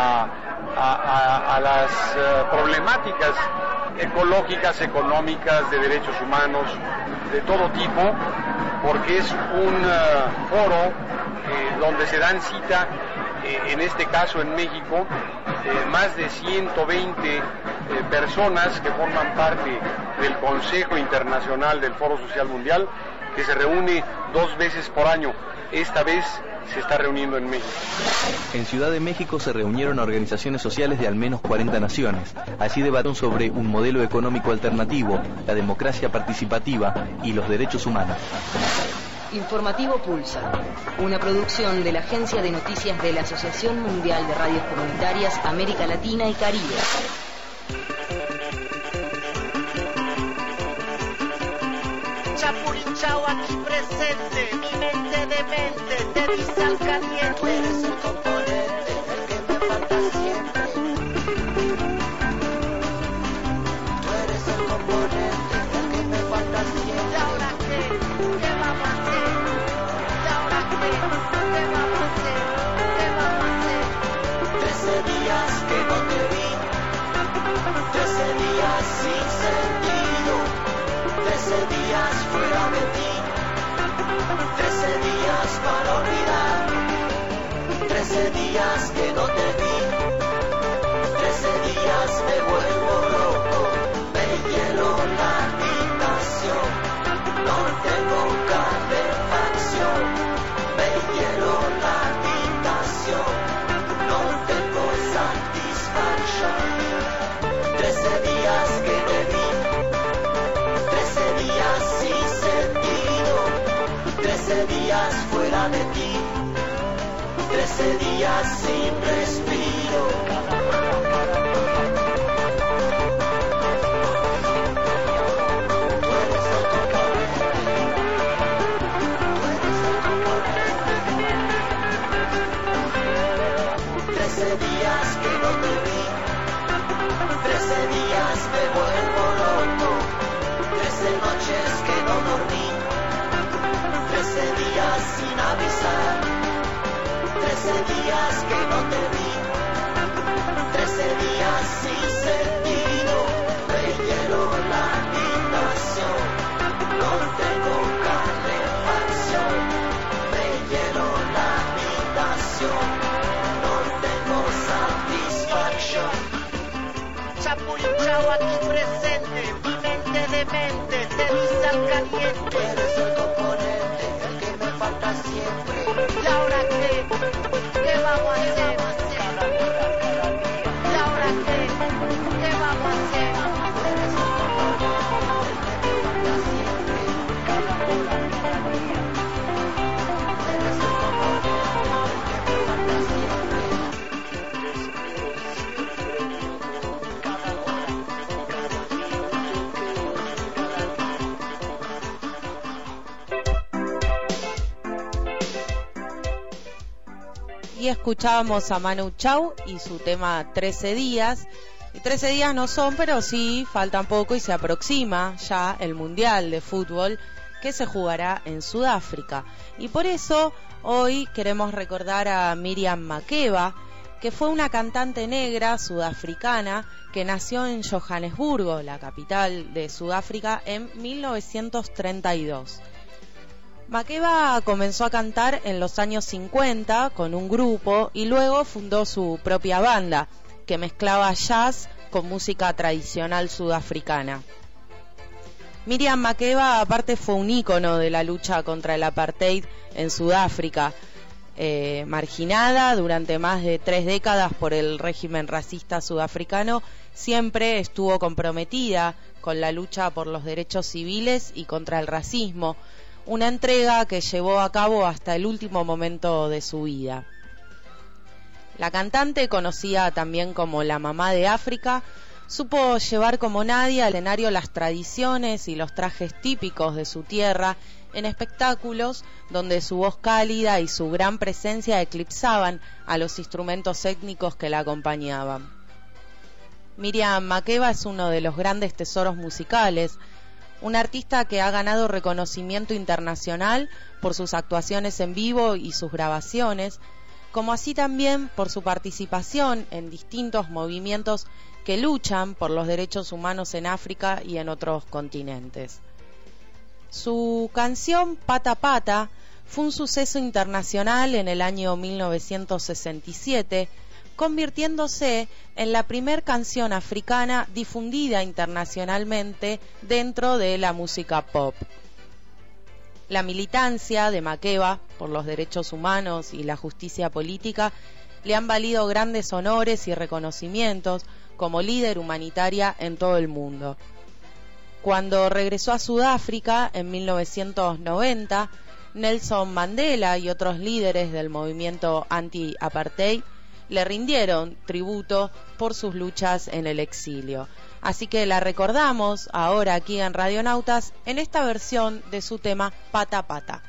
a las problemáticas ecológicas, económicas, de derechos humanos, de todo tipo, porque es un foro donde se dan cita, en este caso en México, más de 120 personas que forman parte del Consejo Internacional del Foro Social Mundial, que se reúne 2 veces por año. Esta vez se está reuniendo en México. En Ciudad de México se reunieron organizaciones sociales de al menos 40 naciones. Allí debatieron sobre un modelo económico alternativo, la democracia participativa y los derechos humanos. Informativo Pulsa, una producción de la Agencia de Noticias de la Asociación Mundial de Radios Comunitarias América Latina y Caribe. Chapurinchao aquí presente, mi mente de mente te dice al caliente. Tú eres el componente, el que me falta siempre. Tú eres el componente, el que me falta siempre. ¿Y ahora qué? ¿Qué vamos a hacer? ¿Y ahora qué? ¿Qué vamos a hacer? ¿Qué vamos a hacer? 13 días que no te vi, 13 días sin sentido, 13 días fuera de ti, 13 días para olvidar, 13 días que no te vi, 13 días me vuelvo loco, me hielo la habitación, no tengo calefacción, me hielo la habitación, no tengo satisfacción, 13 días que te vi, 13 días sin sentido, 13 días fuera de ti, 13 días sin respiro. Tú eres el componente, tú eres el componente. 13 días que no te vi, 13 días me vuelvo loco, 13 noches que no dormí, 13 días sin avisar, 13 días que no te vi, 13 días sin sentido, me hielo la habitación, no tengo calefacción, me hielo la habitación, no tengo satisfacción. Chapurinchao aquí presente, mi mente de mente te dice al caliente. Tú eres el componente, el que me falta siempre. ¿Y ahora qué? ¿Qué vamos a hacer? ¿Y ahora qué? ¿Qué vamos a hacer? Tú eres el componente, el que me falta siempre. Tú eres el componente, el que me falta siempre. Y escuchábamos a Manu Chao y su tema 13 días. Y 13 días no son, pero sí faltan poco y se aproxima ya el Mundial de Fútbol que se jugará en Sudáfrica. Y por eso hoy queremos recordar a Miriam Makeba, que fue una cantante negra sudafricana que nació en Johannesburgo, la capital de Sudáfrica, en 1932. Makeba comenzó a cantar en los años 50 con un grupo y luego fundó su propia banda que mezclaba jazz con música tradicional sudafricana. Miriam Makeba aparte fue un ícono de la lucha contra el apartheid en Sudáfrica, marginada durante más de 3 décadas por el régimen racista sudafricano, siempre estuvo comprometida con la lucha por los derechos civiles y contra el racismo, una entrega que llevó a cabo hasta el último momento de su vida. La cantante, conocida también como la mamá de África, supo llevar como nadie al escenario las tradiciones y los trajes típicos de su tierra en espectáculos donde su voz cálida y su gran presencia eclipsaban a los instrumentos étnicos que la acompañaban. Miriam Makeba es uno de los grandes tesoros musicales, un artista que ha ganado reconocimiento internacional por sus actuaciones en vivo y sus grabaciones, como así también por su participación en distintos movimientos que luchan por los derechos humanos en África y en otros continentes. Su canción Pata Pata fue un suceso internacional en el año 1967, convirtiéndose en la primer canción africana difundida internacionalmente dentro de la música pop. La militancia de Makeba por los derechos humanos y la justicia política le han valido grandes honores y reconocimientos como líder humanitaria en todo el mundo. Cuando regresó a Sudáfrica en 1990, Nelson Mandela y otros líderes del movimiento anti-apartheid le rindieron tributo por sus luchas en el exilio. Así que la recordamos ahora aquí en Radionautas en esta versión de su tema Pata Pata.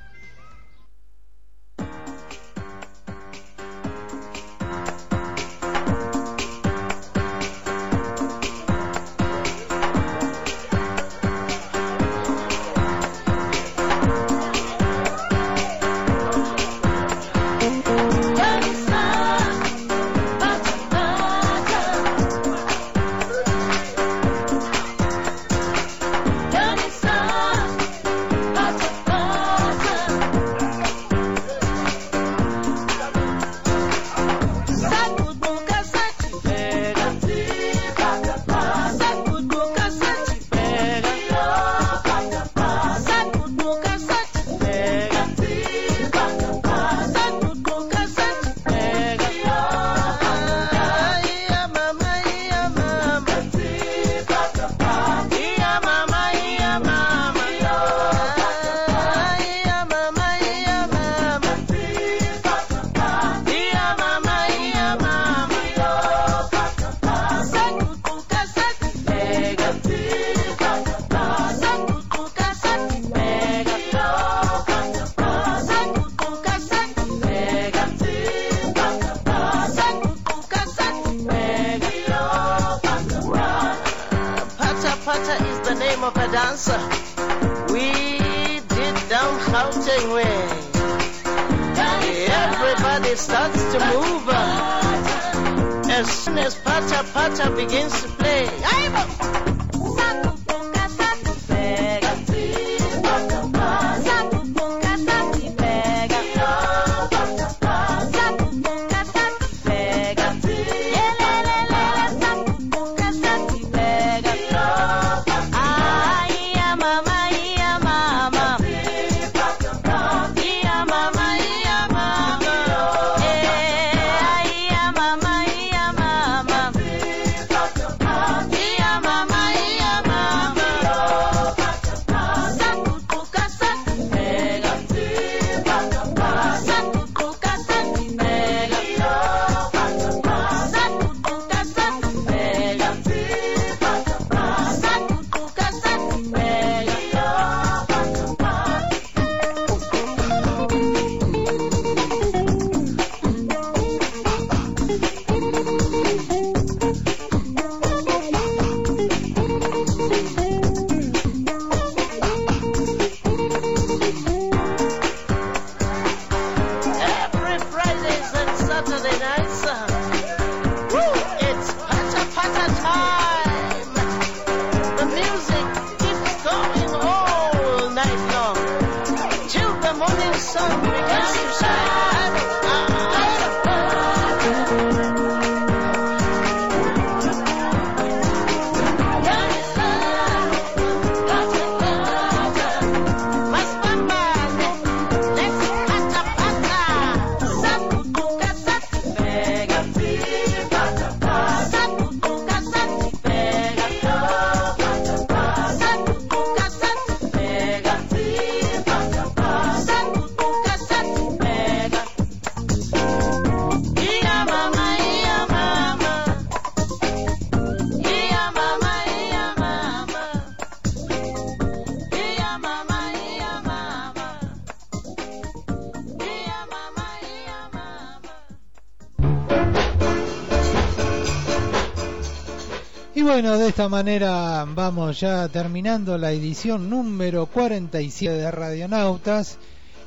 Y bueno, de esta manera vamos ya terminando la edición número 47 de Radionautas.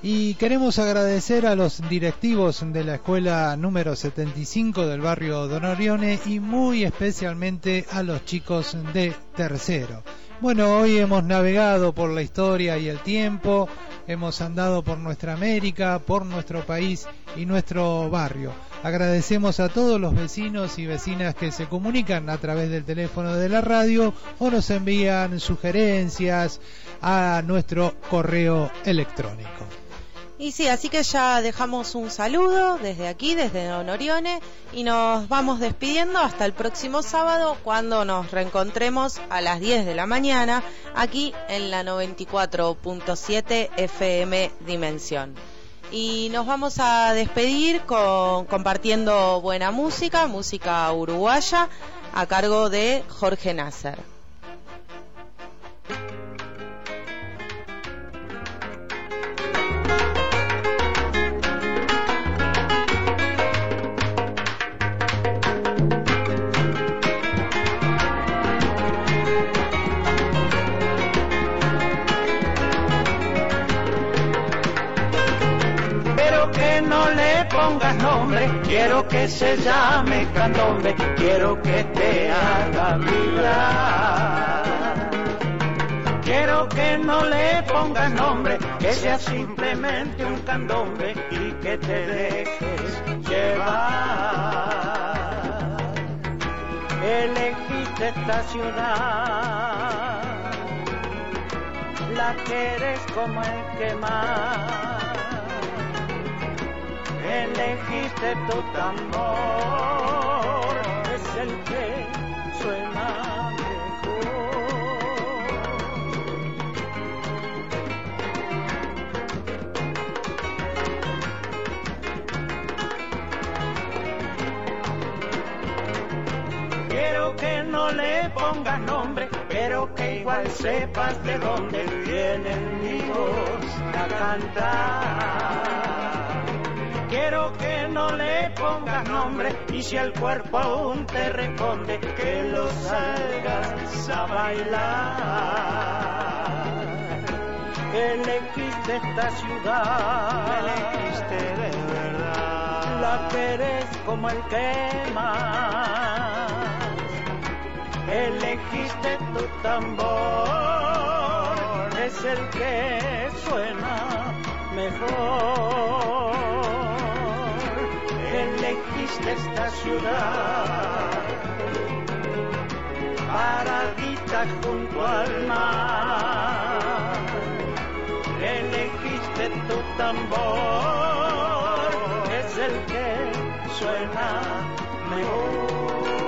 Y queremos agradecer a los directivos de la escuela número 75 del barrio Don Orione y muy especialmente a los chicos de tercero. Bueno, hoy hemos navegado por la historia y el tiempo, hemos andado por nuestra América, por nuestro país y nuestro barrio. Agradecemos a todos los vecinos y vecinas que se comunican a través del teléfono de la radio o nos envían sugerencias a nuestro correo electrónico. Y sí, así que ya dejamos un saludo desde aquí, desde Don Orione, y nos vamos despidiendo hasta el próximo sábado, cuando nos reencontremos a las 10 de la mañana aquí en la 94.7 FM Dimensión. Y nos vamos a despedir compartiendo buena música uruguaya, a cargo de Jorge Nasser. No le pongas nombre, quiero que se llame candombe, quiero que te haga vibrar. Quiero que no le pongas nombre, que sea simplemente un candombe y que te dejes llevar. Elegiste esta ciudad, la quieres como el que más. Elegiste tu tambor, es el que suena mejor. Quiero que no le pongas nombre, pero que igual sepas de dónde vienen mi voz a cantar. Quiero que no le pongas nombre, y si el cuerpo aún te responde, que lo salgas a bailar. Elegiste esta ciudad, elegiste de verdad, la querés como el que más. Elegiste tu tambor, es el que suena mejor. Elegiste esta ciudad, paradita junto al mar. Elegiste tu tambor, es el que suena mejor.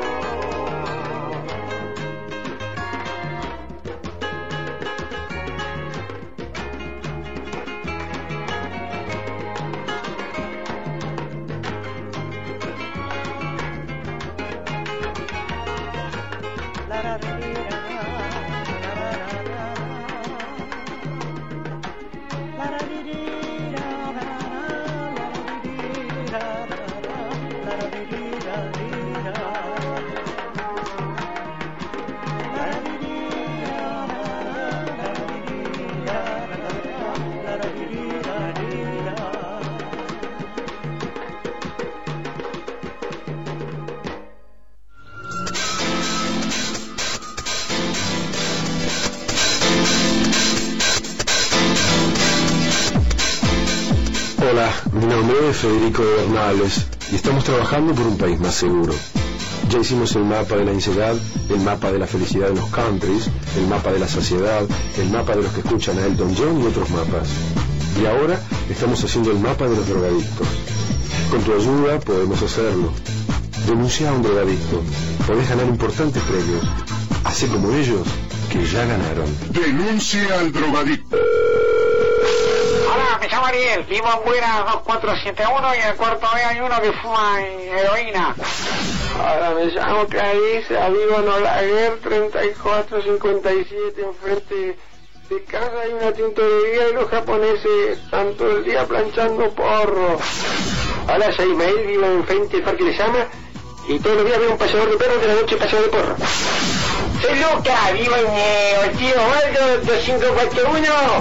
Hola, mi nombre es Federico de Bernales y estamos trabajando por un país más seguro. Ya hicimos el mapa de la ansiedad, el mapa de la felicidad en los countries, el mapa de la saciedad, el mapa de los que escuchan a Elton John y otros mapas. Y ahora estamos haciendo el mapa de los drogadictos. Con tu ayuda podemos hacerlo. Denuncia a un drogadicto. Podés ganar importantes premios. Así como ellos, que ya ganaron. Denuncia al drogadicto. Hola, me llamo Ariel, vivo en Buena 2471 y en el cuarto B hay uno que fuma heroína. Hola, me llamo Clarisa, vivo en Olaguer 3457, enfrente de casa hay una tintorería y los japoneses están todo el día planchando porro. Hola, soy Ismael, vivo enfrente del Parque de Sama y todos los días veo un paseador de perros de la noche paseador de porro. Soy Luca, vivo en Ortiz Osvaldo 2541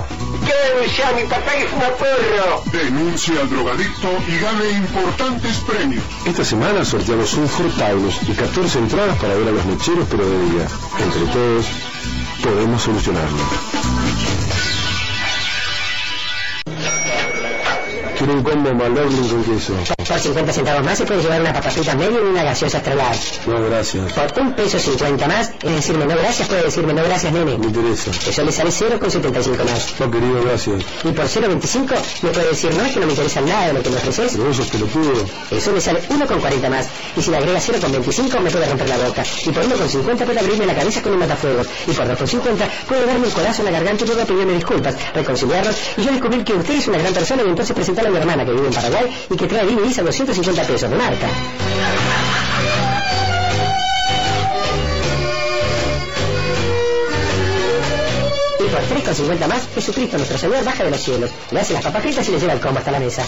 Quiero denunciar a mi papá que fuma porro. Denuncia al drogadicto y gane importantes premios. Esta semana sorteamos un Ford Taunus y 14 entradas para ver a los mecheros, pero de día. Entre todos, podemos solucionarlo. Quiero un combo McLaughlin con queso. Por 50 centavos más se puede llevar una papa frita medio y una gaseosa Estrellar. No, gracias. Por $1.50 más, es decirme no gracias, puede decirme no gracias, nene. Me interesa. Eso le sale 0,75 más. No, querido, gracias. Y por 0,25 me puede decir no, es que no me interesa nada de lo que me ofreces. Pero eso es pelotudo. Eso le sale 1,40 más. Y si le agrega 0,25 me puede romper la boca. Y por 1,50 puede abrirme la cabeza con un matafuegos. Y por 2,50 puede darme un codazo en la garganta y luego pedirme disculpas, reconciliarnos y yo descubrir que usted es una gran persona y entonces presentarle a mi hermana que vive en Paraguay y que trae DVDs a 250 pesos de marca. Y por 3,50 más, Jesucristo nuestro Señor baja de los cielos, le hace las papas fritas y le lleva el combo hasta la mesa.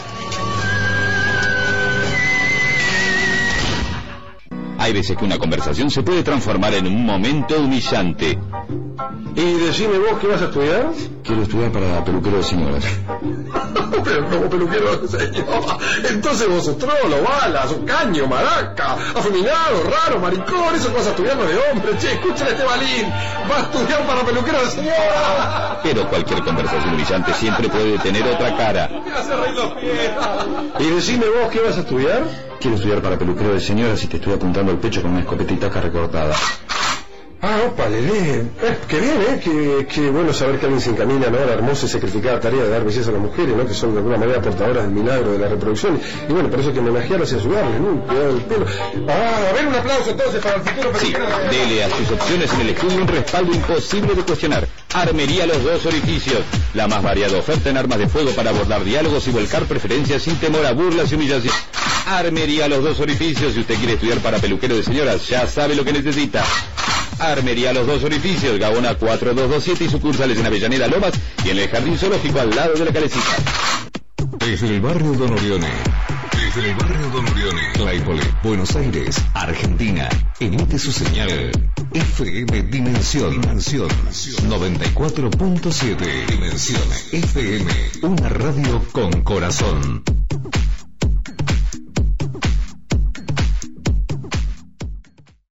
Hay veces que una conversación se puede transformar en un momento humillante. Y decime vos, ¿qué vas a estudiar? Quiero estudiar para peluquero de señoras. Pero como peluquero de señora. Entonces vos sos trolo, bala, sos caño, maraca, afeminado, raro, maricón. Eso que vas a estudiar de hombre. Che, escuchen a este balín. Va a estudiar para peluquero de señora. Pero cualquier conversación humillante siempre puede tener otra cara. Me hace reír los pies. Y decime vos, ¿qué vas a estudiar? Quiero estudiar para peluquero de señoras y te estoy apuntando al pecho con una escopeta y taca recortada. Ah, opa, Lelé. Qué bien, Qué bueno saber que alguien se encamina, ¿no?, a la hermosa y sacrificada tarea de dar belleza a las mujeres, ¿no?, que son de alguna manera portadoras del milagro de la reproducción. Y bueno, por eso hay que homenajearlas y ayudarles, ¿no? Cuidado del pelo. Ah, a ver, un aplauso entonces para el futuro peluquero. Sí, dele a sus opciones en el estudio un respaldo imposible de cuestionar. Armería Los Dos Orificios. La más variada oferta en armas de fuego para abordar diálogos y volcar preferencias sin temor a burlas y humillaciones. Armería Los Dos Orificios. Si usted quiere estudiar para peluquero de señoras, ya sabe lo que necesita. Armería Los Dos Orificios, Gaona 4227 y sucursales en Avellaneda, Lomas y en el Jardín Zoológico al lado de la Calecita. Desde el barrio Don Orione. Desde el barrio Don Orione. Claypole, Buenos Aires, Argentina. Emite su señal. FM Dimensión. 94.7. Dimensión FM. Una radio con corazón.